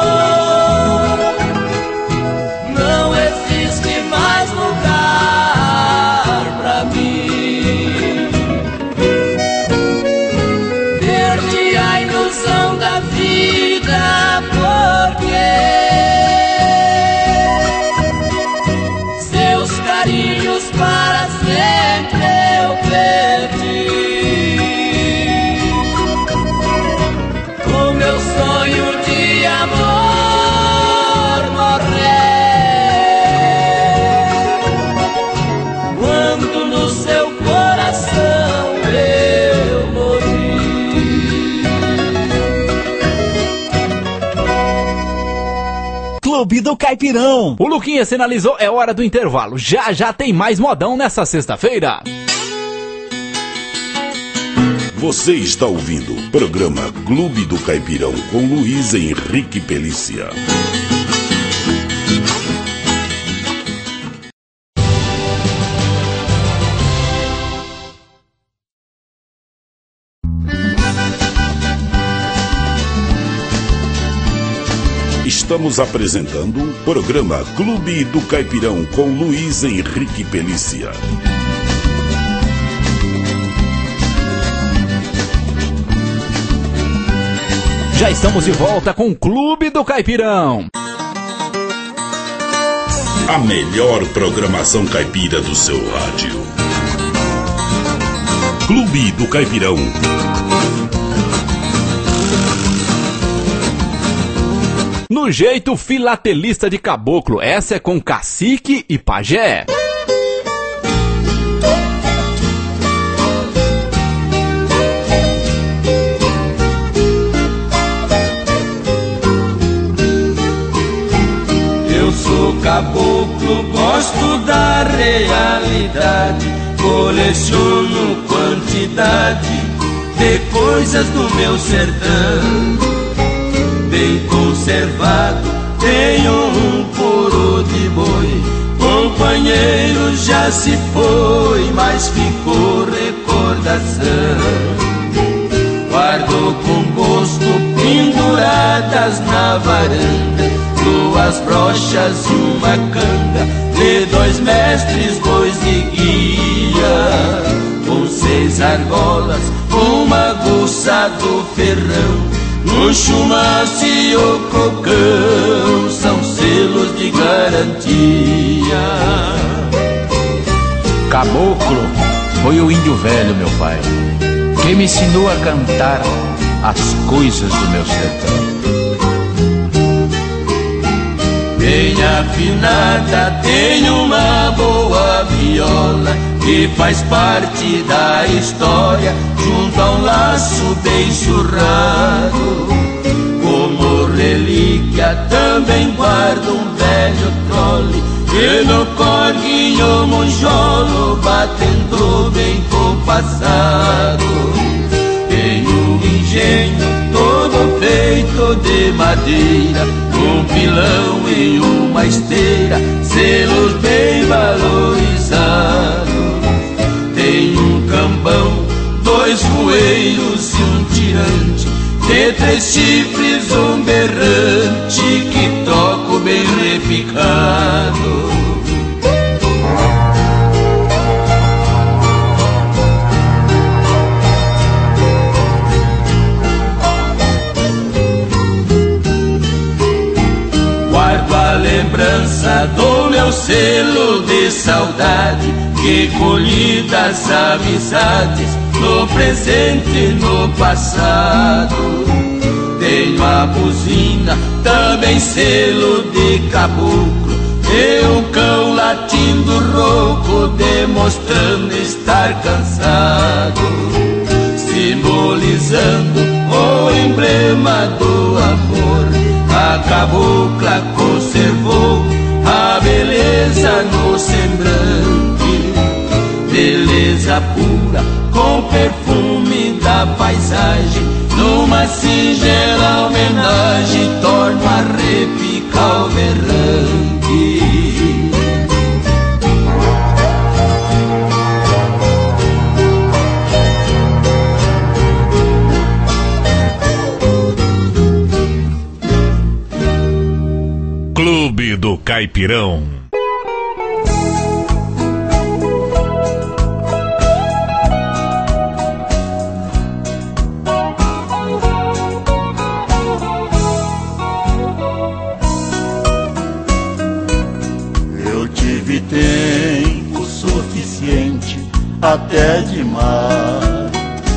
não existe mais lugar pra mim. Perdi a ilusão da vida porque seus carinhos para sempre eu perdi. O meu sonho de amor morreu quando no seu coração eu morri. Clube do Caipirão. O Luquinha sinalizou, é hora do intervalo. Já já tem mais modão nessa sexta-feira. Você está ouvindo o programa Clube do Caipirão com Luiz Henrique Pelícia. Estamos apresentando o programa Clube do Caipirão com Luiz Henrique Pelícia. Já estamos de volta com o Clube do Caipirão. A melhor programação caipira do seu rádio. Clube do Caipirão. No jeito filatelista de caboclo, essa é com cacique e pajé. Eu sou caboclo, gosto da realidade, coleciono quantidade de coisas do meu sertão. Bem conservado, tenho um couro de boi, companheiro já se foi, mas ficou recordação. Guardo com gosto penduradas na varanda, duas brochas e uma canga, de dois mestres, bois de guia, com seis argolas, uma aguça do ferrão, um chumaço e o cocão, são selos de garantia. Caboclo foi o índio velho, meu pai, que me ensinou a cantar as coisas do meu sertão. Bem afinada, tem uma boa viola que faz parte da história, junto a um laço bem surrado. Como relíquia também guardo um velho trole, e no corguinho monjolo, batendo bem compassado. Tem um engenho todo feito de madeira, um pilão e uma esteira, selos bem valorizados. Tem um cambão, dois voeiros e um tirante, de três chifres, um berrante, que toco bem repicado. Guardo a lembrança do meu selo de saudade, que colhi das amizades, no presente e no passado. Tenho a buzina, também selo de caboclo, e um cão latindo rouco, demonstrando estar cansado, simbolizando o emblema do amor. A cabocla conservou a beleza no semblante, beleza pura paisagem, numa singela homenagem, torno a repicar o berranque. Clube do Caipirão. Eu tive tempo suficiente, até demais,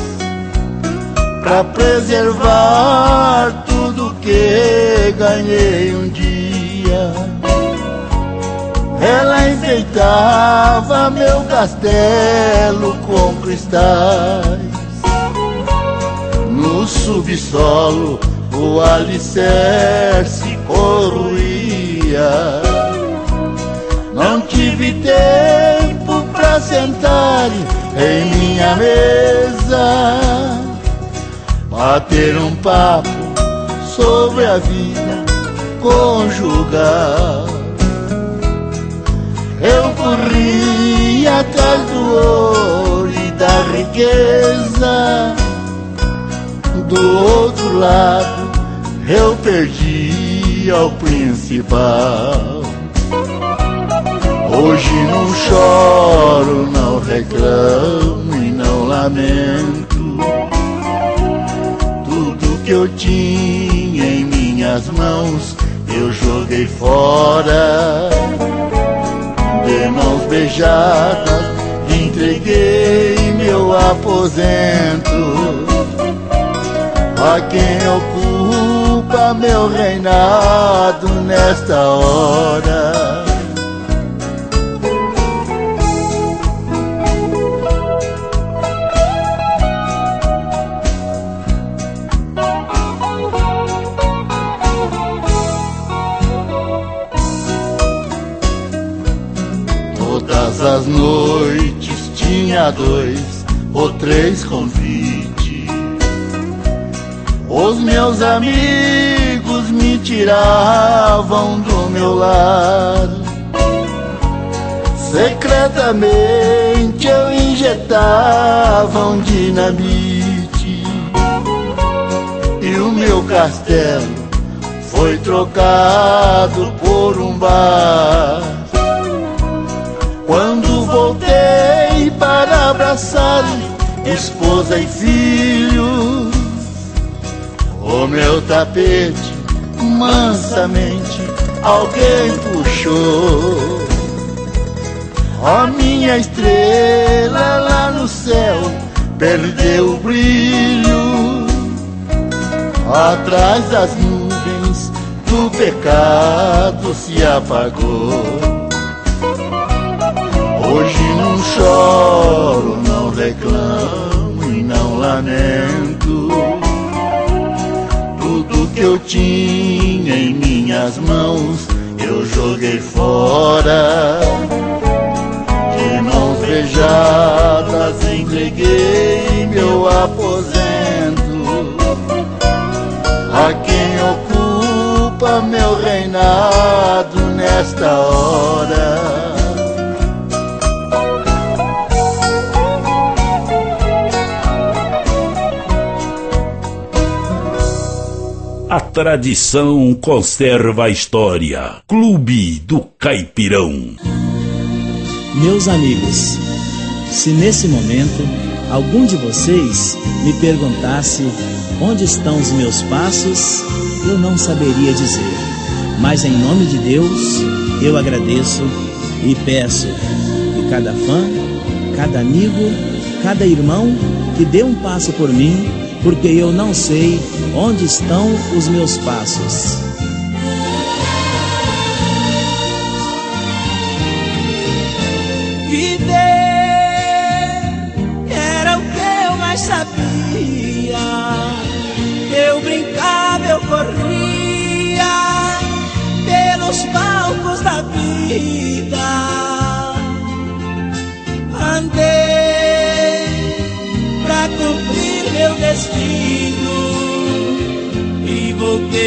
pra preservar tudo que ganhei um dia. Ela enfeitava meu castelo com cristais, no subsolo o alicerce corroía. Não tive tempo pra sentar em minha mesa, bater um papo sobre a vida conjugal. Eu corri atrás do ouro e da riqueza, do outro lado eu perdi ao principal. Hoje não choro, não reclamo e não lamento. Tudo que eu tinha em minhas mãos eu joguei fora. De mãos beijadas entreguei meu aposento a quem ocupa meu reinado nesta hora. Todas as noites tinha dois ou três convites. Os meus amigos me tiravam do meu lar. Secretamente eu injetava um dinamite e o meu castelo foi trocado por um bar. Quando voltei para abraçar esposa e filhos, o meu tapete mansamente alguém puxou. A minha estrela lá no céu perdeu o brilho, atrás das nuvens do pecado se apagou. Hoje não choro, não reclamo e não lamento. Tudo que eu tinha em minhas mãos eu joguei fora. De mãos beijadas entreguei meu aposento a quem ocupa meu reinado nesta hora. A tradição conserva a história. Clube do Caipirão. Meus amigos, se nesse momento algum de vocês me perguntasse onde estão os meus passos, eu não saberia dizer. Mas em nome de Deus, eu agradeço e peço que cada fã, cada amigo, cada irmão que dê um passo por mim, porque eu não sei onde estão os meus passos. Viver era o que eu mais sabia. Eu brincava, eu corria pelos palcos da vida. Andei pra cumprir meu destino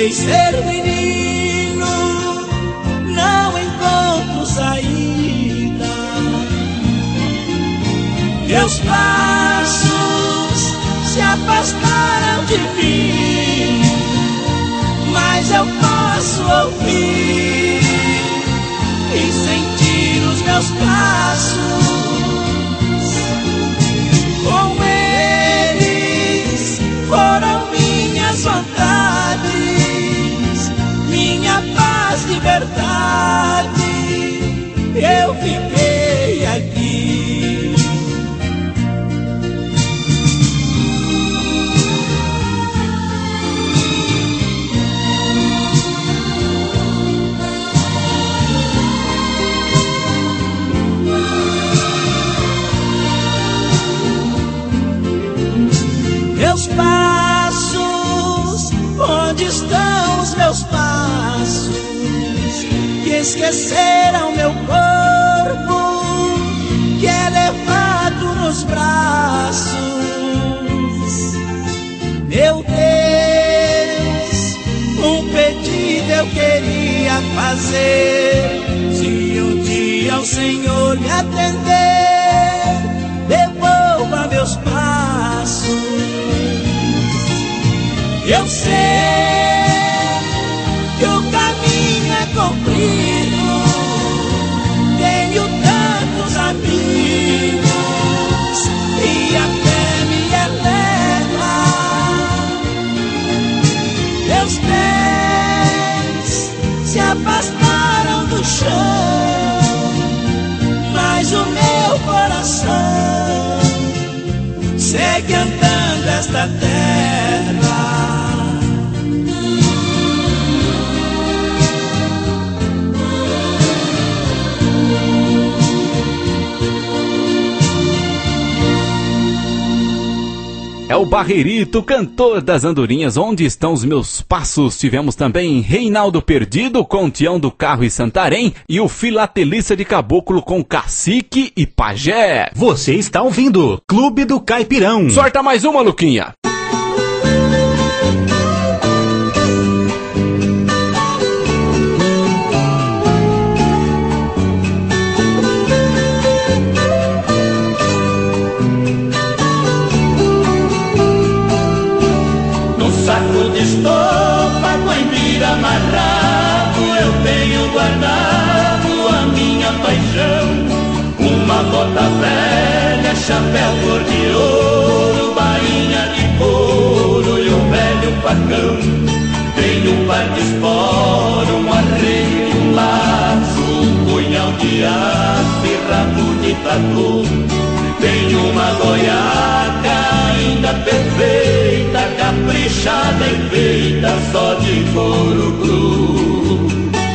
Tentei ser menino, não encontro saída. Meus passos se afastaram de mim, mas eu posso ouvir e sentir os meus passos. Com eles foram minhas vontades, minha paz, liberdade. Eu fiquei aqui. Meus passos, onde estão os meus passos, que esqueceram meu corpo, que é levado nos braços? Meu Deus, um pedido eu queria fazer. Se um dia o Senhor me atender, devolva meus passos. Eu sei que o caminho é comprido, tenho tantos amigos e a fé me eleva. Meus pés se afastaram do chão, mas o meu coração segue andando esta terra. É o Barreirito, cantor das andorinhas, Onde Estão os Meus Passos. Tivemos também Reinaldo Perdido com Tião do Carro e Santarém e o Filatelista de Caboclo com Cacique e Pajé. Você está ouvindo Clube do Caipirão. Sorta mais uma, Luquinha. Estopa com embira amarrado, eu tenho guardado a minha paixão. Uma bota velha, chapéu cor de ouro, bainha de couro e um velho facão. Tenho um par de esporo, um arreio e um laço, um punhal de aço e rabo de tatu. Tenho uma goiaca ainda perfeita, caprichada e feita só de couro cru.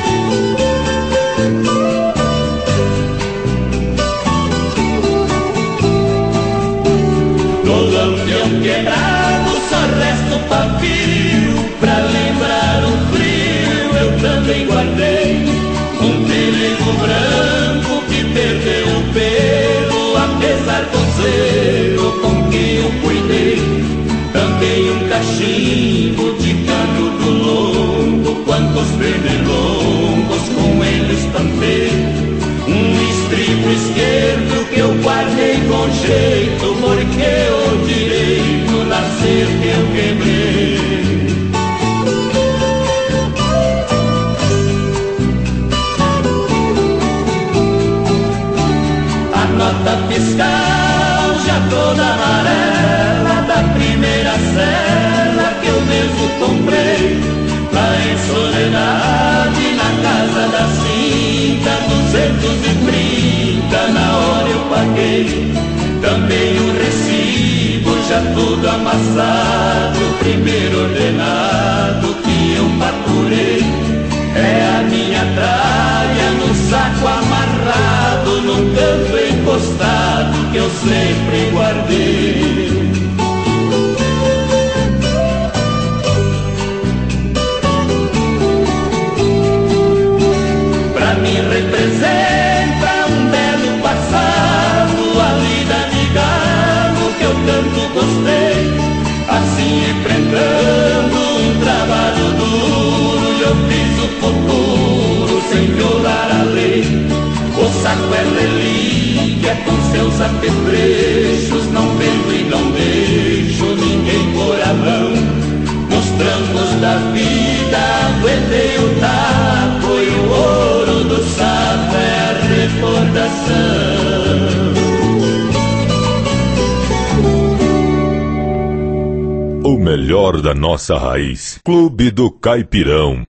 No lampião quebrado só resta o pavio, pra lembrar o frio eu também guardei um pelego branco que perdeu o pelo, apesar do zelo com que eu cuidei. Também um cachimbo de cano do longo, quantos pernilongos com ele estampei. Um estribo esquerdo que eu guardei com jeito, porque o direito nascer que eu quebrei. A nota fiscal já toda amarela, da primeira cela que eu mesmo comprei. Lá em Soledade, na casa da Cinta, duzentos e trinta na hora eu paguei. Também um recibo já tudo amassado, primeiro ordenado que eu maturei. É a minha tralha no saco amarrado, num canto encostado que eu sempre guardei. Pra mim representa um belo passado, a lida de galo que eu tanto gostei. Assim enfrentando um trabalho duro, é relíquia com seus apetrechos. Não vendo e não deixo ninguém pôr a mão nos trancos da vida. Aguentei o taco e o ouro do saco é a recordação. O melhor da nossa raiz. Clube do Caipirão.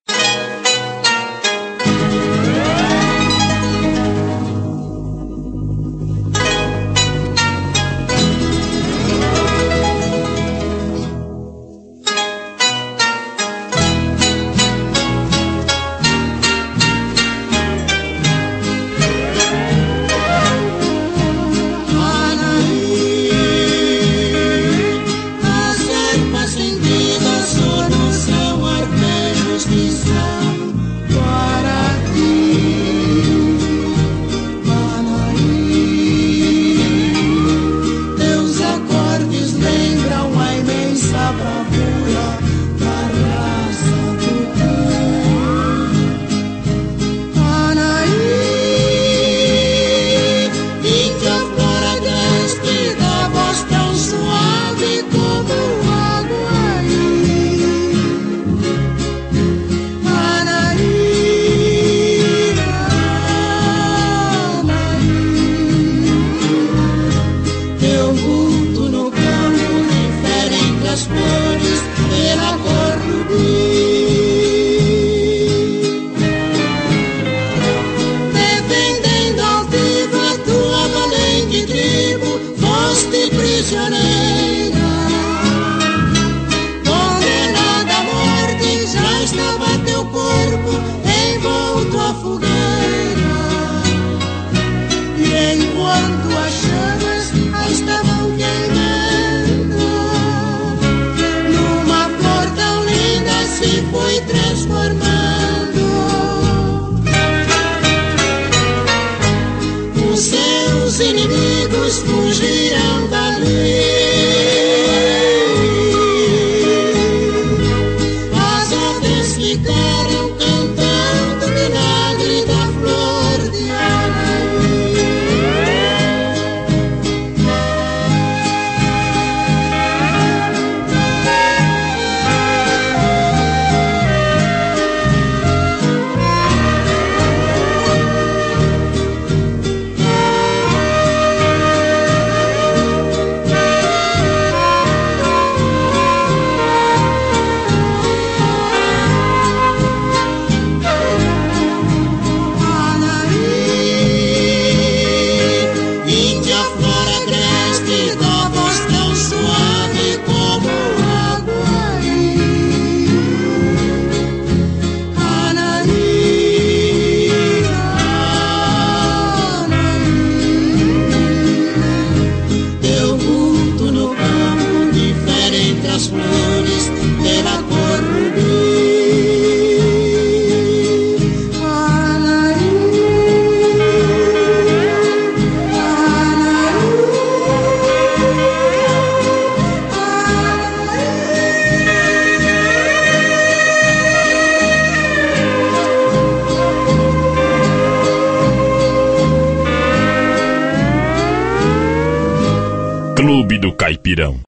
Clube do Caipirão.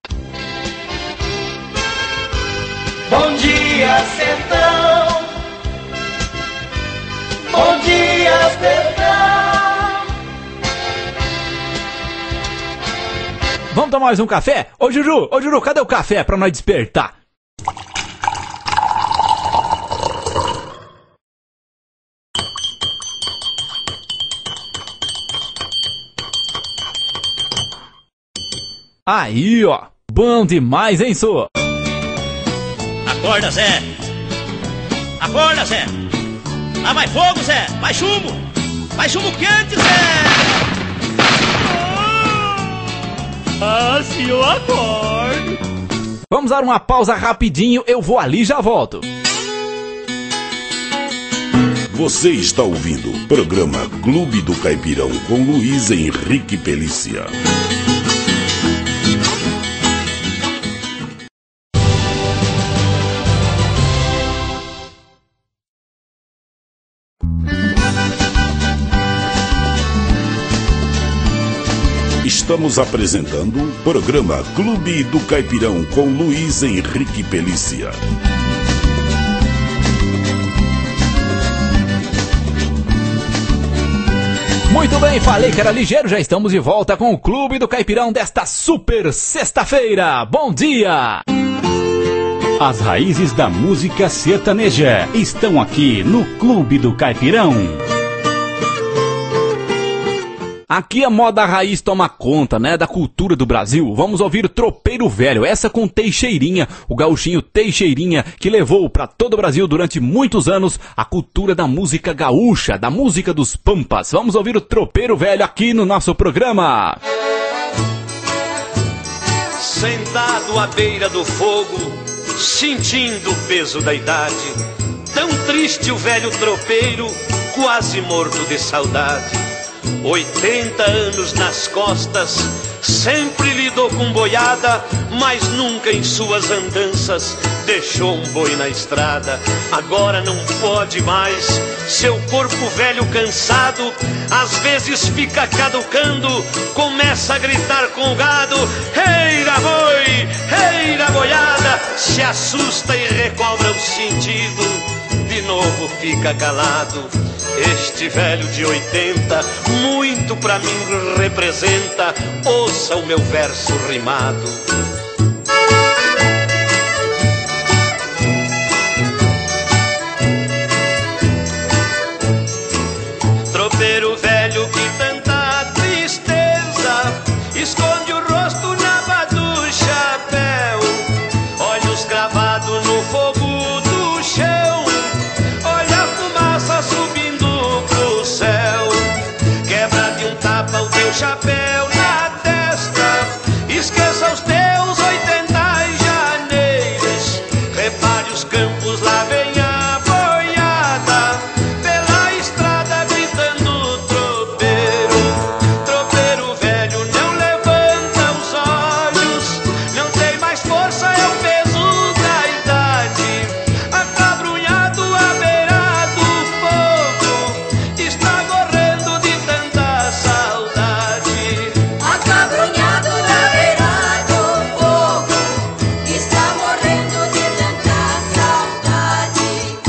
Bom dia, sertão. Bom dia, sertão. Vamos tomar mais um café? Ô Juju, ô Juju, cadê o café pra nós despertar? Aí, ó. Bom demais, hein, Sô? Acorda, Zé. Acorda, Zé. Lá vai fogo, Zé. Vai chumbo. Vai chumbo quente, Zé. Ah, se eu acordo. Vamos dar uma pausa rapidinho. Eu vou ali e já volto. Você está ouvindo o programa Clube do Caipirão com Luiz Henrique Pelícia. Estamos apresentando o programa Clube do Caipirão com Luiz Henrique Pelícia. Muito bem, falei que era ligeiro, já estamos de volta com o Clube do Caipirão desta super sexta-feira. Bom dia! As raízes da música sertaneja estão aqui no Clube do Caipirão. Aqui a moda raiz toma conta, né, da cultura do Brasil. Vamos ouvir Tropeiro Velho, essa com Teixeirinha, o gauchinho Teixeirinha, que levou para todo o Brasil durante muitos anos a cultura da música gaúcha, da música dos pampas. Vamos ouvir o Tropeiro Velho aqui no nosso programa. Sentado à beira do fogo, sentindo o peso da idade, tão triste o velho tropeiro, quase morto de saudade. Oitenta anos nas costas, sempre lidou com boiada, mas nunca em suas andanças deixou um boi na estrada. Agora não pode mais, seu corpo velho cansado, às vezes fica caducando, começa a gritar com o gado: "Eira boi, eira boiada!" Se assusta e recobra o sentido, de novo fica calado. Este velho de oitenta, muito pra mim representa. Ouça o meu verso rimado. Tropeiro velho que tanta tristeza esconde o rosto na aba do chapéu, olhos cravados no fogo do chão, olha a fumaça subindo pro céu. Quebra de um tapa o teu chapéu na testa, esqueça os teus oitenta janeiros. Repare os campos, lá vem a boiada, pela estrada gritando tropeiro. Tropeiro velho não levanta os olhos, não tem mais força, é o peso da idade. Acabrunhado à beira do fogo, está morrendo de tanta saudade. Acabrunhado na beira do fogo, está morrendo de tanta saudade.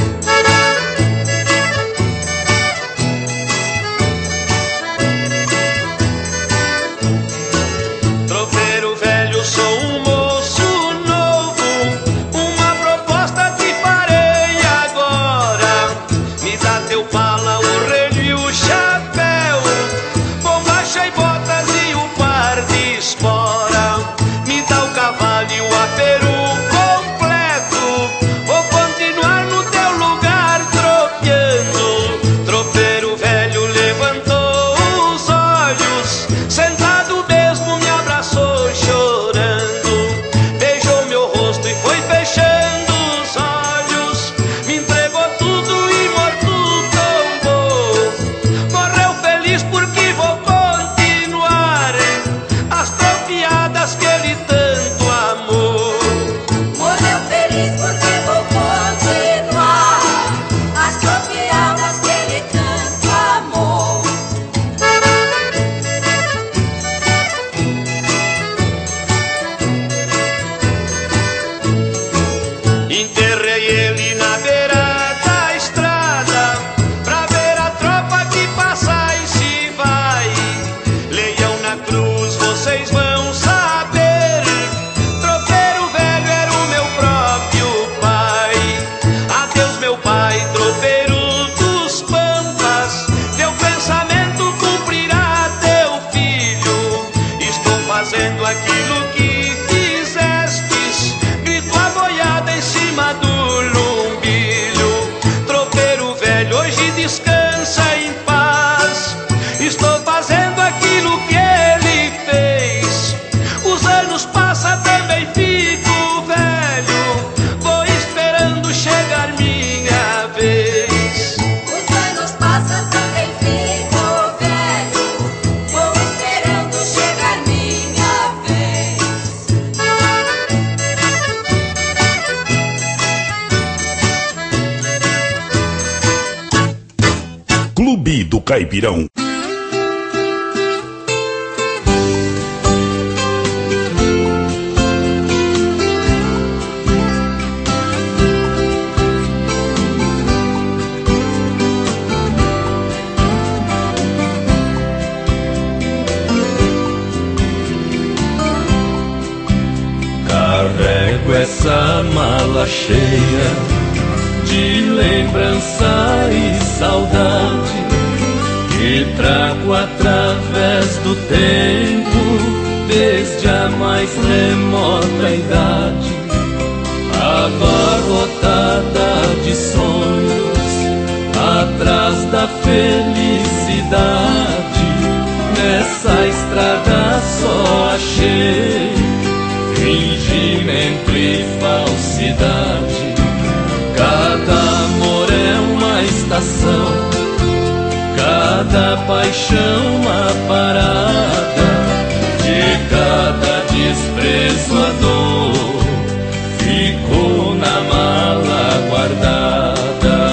Tropeiro velho, sou um moço novo, uma proposta te farei agora. Me dá teu pala, o relho e o chapéu, bombacha e botas e um par de espora. Me dá o cavalo e o aperu completo, vou continuar no teu lugar tropeando. Tropeiro velho levantou os olhos, sentado mesmo me abraçou chorando, beijou meu rosto e foi fechando os olhos, me entregou tudo e morto tombou. Morreu feliz porque vou continuar as tropiadas que ele tanto amou. Morreu feliz porque vou continuar as tropiadas que ele tanto amou. Enterrei ele na beira da estrada, pra ver a tropa que passa e se vai. Leiam na cruz, vocês vão saber. Tropeiro velho era o meu próprio pai. Adeus meu pai, tropeiro dos pampas, teu pensamento cumprirá teu filho. Estou fazendo aquilo que fizestes, grito a boiada em cima do lumbilho. Tropeiro velho, hoje descansa em paz, estou fazendo aquilo que ele fez. Os anos passam, também fico velho, vou esperando chegar minha vez. Os anos passam, também fico velho, vou esperando chegar minha vez. Clube do Caipirão. Carrego essa mala cheia de lembrança e saudade que trago através do tempo, desde a mais remota idade. Abarrotada de sonhos, atrás da felicidade, nessa estrada só achei fingimento e falsidade. Cada amor é uma estação, cada paixão uma parada, de cada desprezo a dor ficou na mala guardada.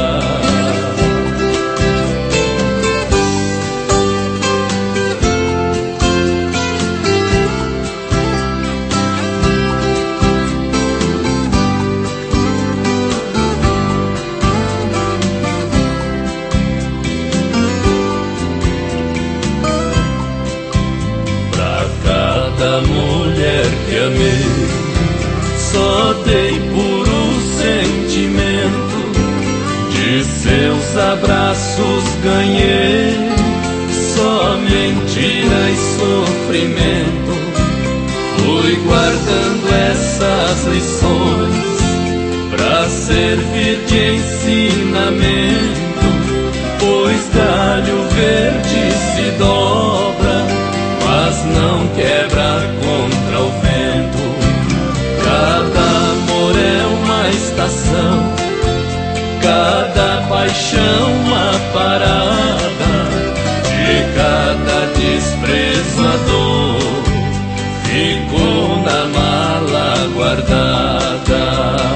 Da mulher que amei, só dei puro sentimento, de seus abraços ganhei só mentira e sofrimento. Fui guardando essas lições pra servir de ensinamento, pois galho verde se dobra, mas não quebra contra o vento. Cada amor é uma estação, cada paixão uma parada, de cada desprezo a dor ficou na mala guardada.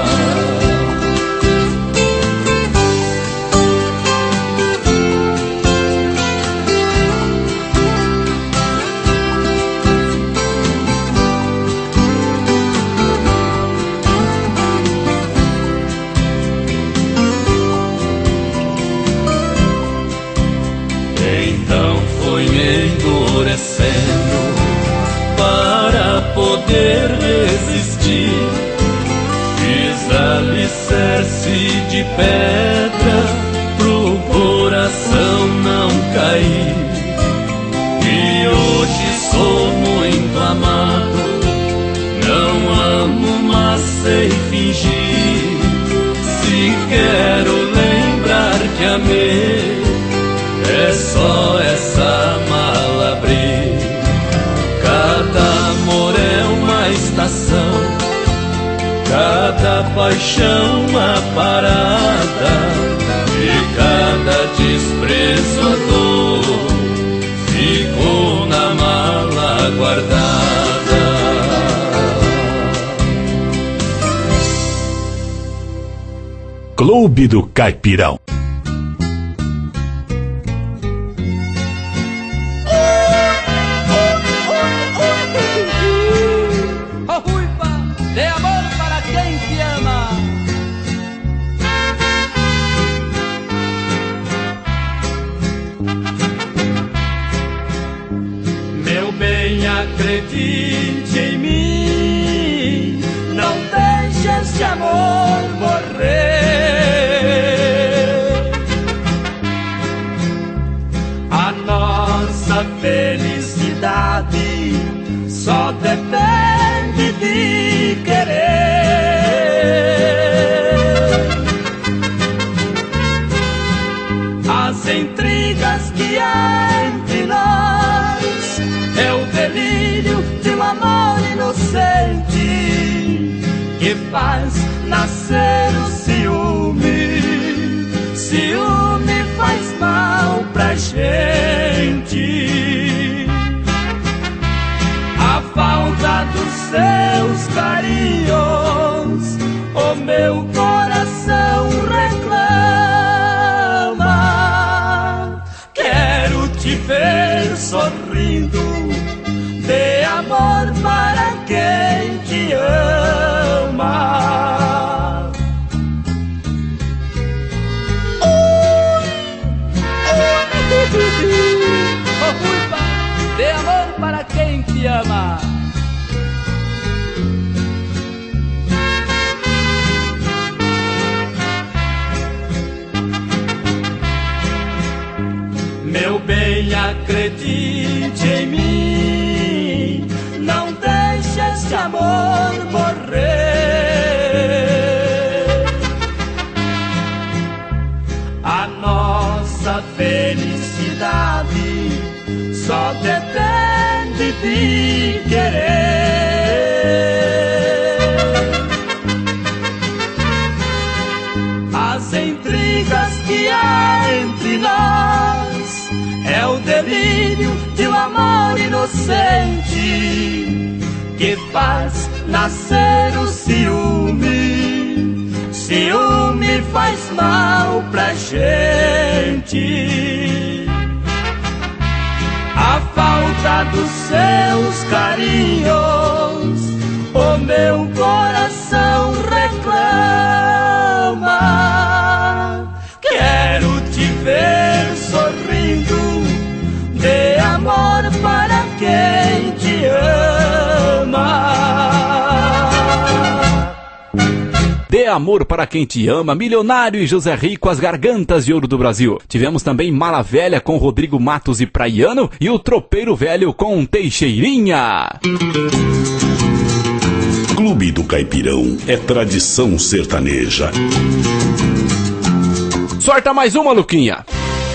Para poder resistir, fiz alicerce de pedra pro coração não cair. E hoje sou muito amado, não amo, mas sei fingir. Se quero lembrar que amei, é só essa mala abrir. Cada amor é uma estação, cada paixão uma parada, de cada desprezo a dor ficou na mala guardada. Clube do Caipirão. Acredite em mim, não deixe esse amor morrer. A nossa felicidade só depende de querer. As intrigas que há entre nós é o delírio de um amor inocente que faz nascer o ciúme. Ciúme faz mal pra gente. A falta dos seus carinhos o meu coração reclama. Quero te ver sorrindo, dê amor para quem te ama. Dê amor para quem te ama. acredite em mim, não deixe este amor morrer. A nossa felicidade só depende de querer. As intrigas que há entre nós é o delírio de um amor inocente que faz nascer o ciúme. Ciúme faz mal pra gente. A falta dos seus carinhos o meu coração reclama. Quero te ver sorrindo, dê amor para quem te ama. Dê amor para quem te ama, Milionário e José Rico, as gargantas de ouro do Brasil. Tivemos também Mala Velha com Rodrigo Matos e Praiano e o Tropeiro Velho com Teixeirinha. Clube do Caipirão é tradição sertaneja. Sorta mais uma, Luquinha.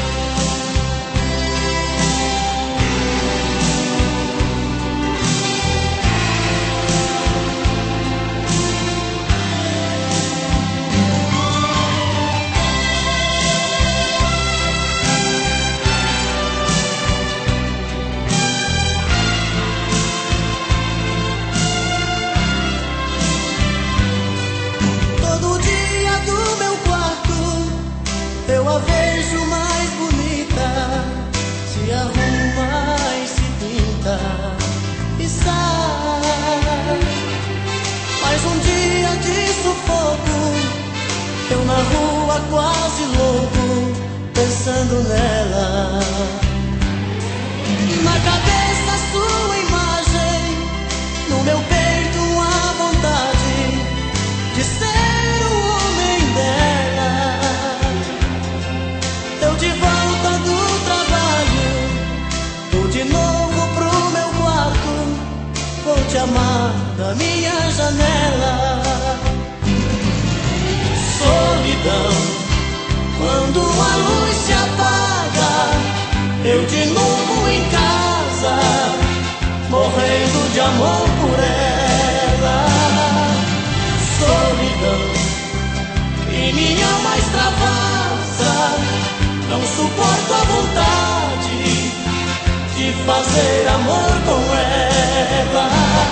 Eu na rua quase louco, pensando nela. Na cabeça sua imagem, no meu peito a vontade de ser o homem dela. Eu de volta do trabalho, vou de novo pro meu quarto, vou te amar da minha janela. Solidão, quando a luz se apaga, eu de novo em casa, morrendo de amor por ela. Solidão, e minha alma extravasa, não suporto a vontade de fazer amor com ela.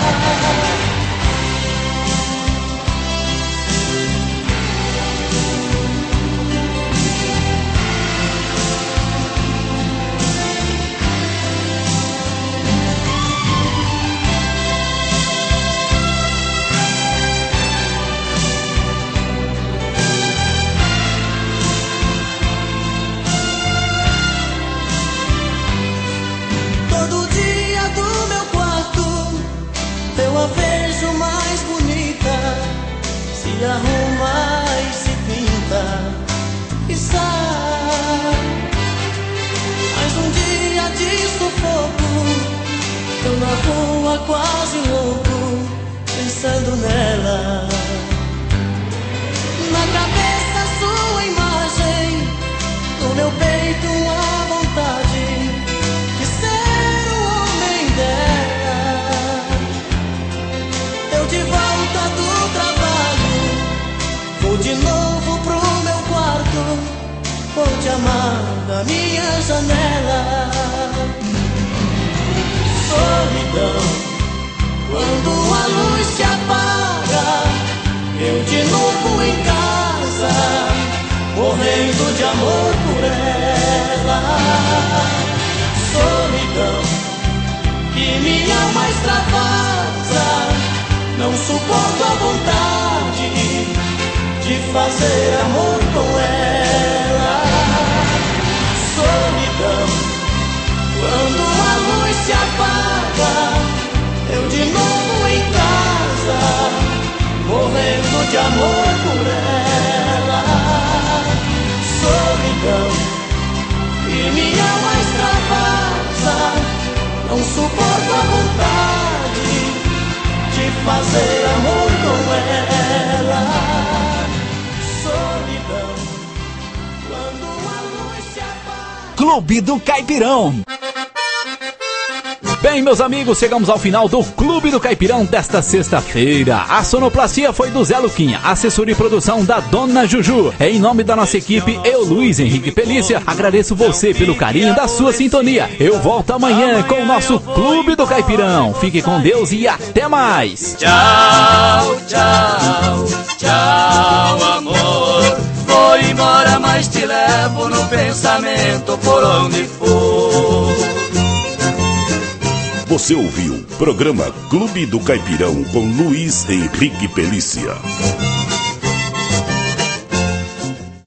Vejo mais bonita, se arruma e se pinta e sai. Mais um dia de sufoco, eu na rua quase louco, pensando nela. Na cabeça sua imagem, no meu peito a vontade de ser o homem dela. De volta do trabalho, vou de novo pro meu quarto, vou te amar da minha janela. Solidão, quando a luz se apaga, eu de novo em casa, morrendo de amor por ela. Solidão, que minha alma extravasa, não suporto a vontade de fazer amor com ela. Solidão, quando a luz se apaga, eu de novo em casa, morrendo de amor por ela. Solidão, e minha alma extravasa, fazer amor com ela. Solidão, quando a luz se apaga. Clube do Caipirão. Bem, meus amigos, chegamos ao final do Clube do Caipirão desta sexta-feira. A sonoplastia foi do Zé Luquinha, assessoria e produção da Dona Juju. Em nome da nossa equipe, eu, Luiz Henrique Pelícia, agradeço você pelo carinho da sua sintonia. Eu volto amanhã com o nosso Clube do Caipirão. Fique com Deus e até mais. Tchau, tchau, tchau, amor. Vou embora, mas te levo no pensamento por onde for. Você ouviu o programa Clube do Caipirão com Luiz Henrique Pelícia.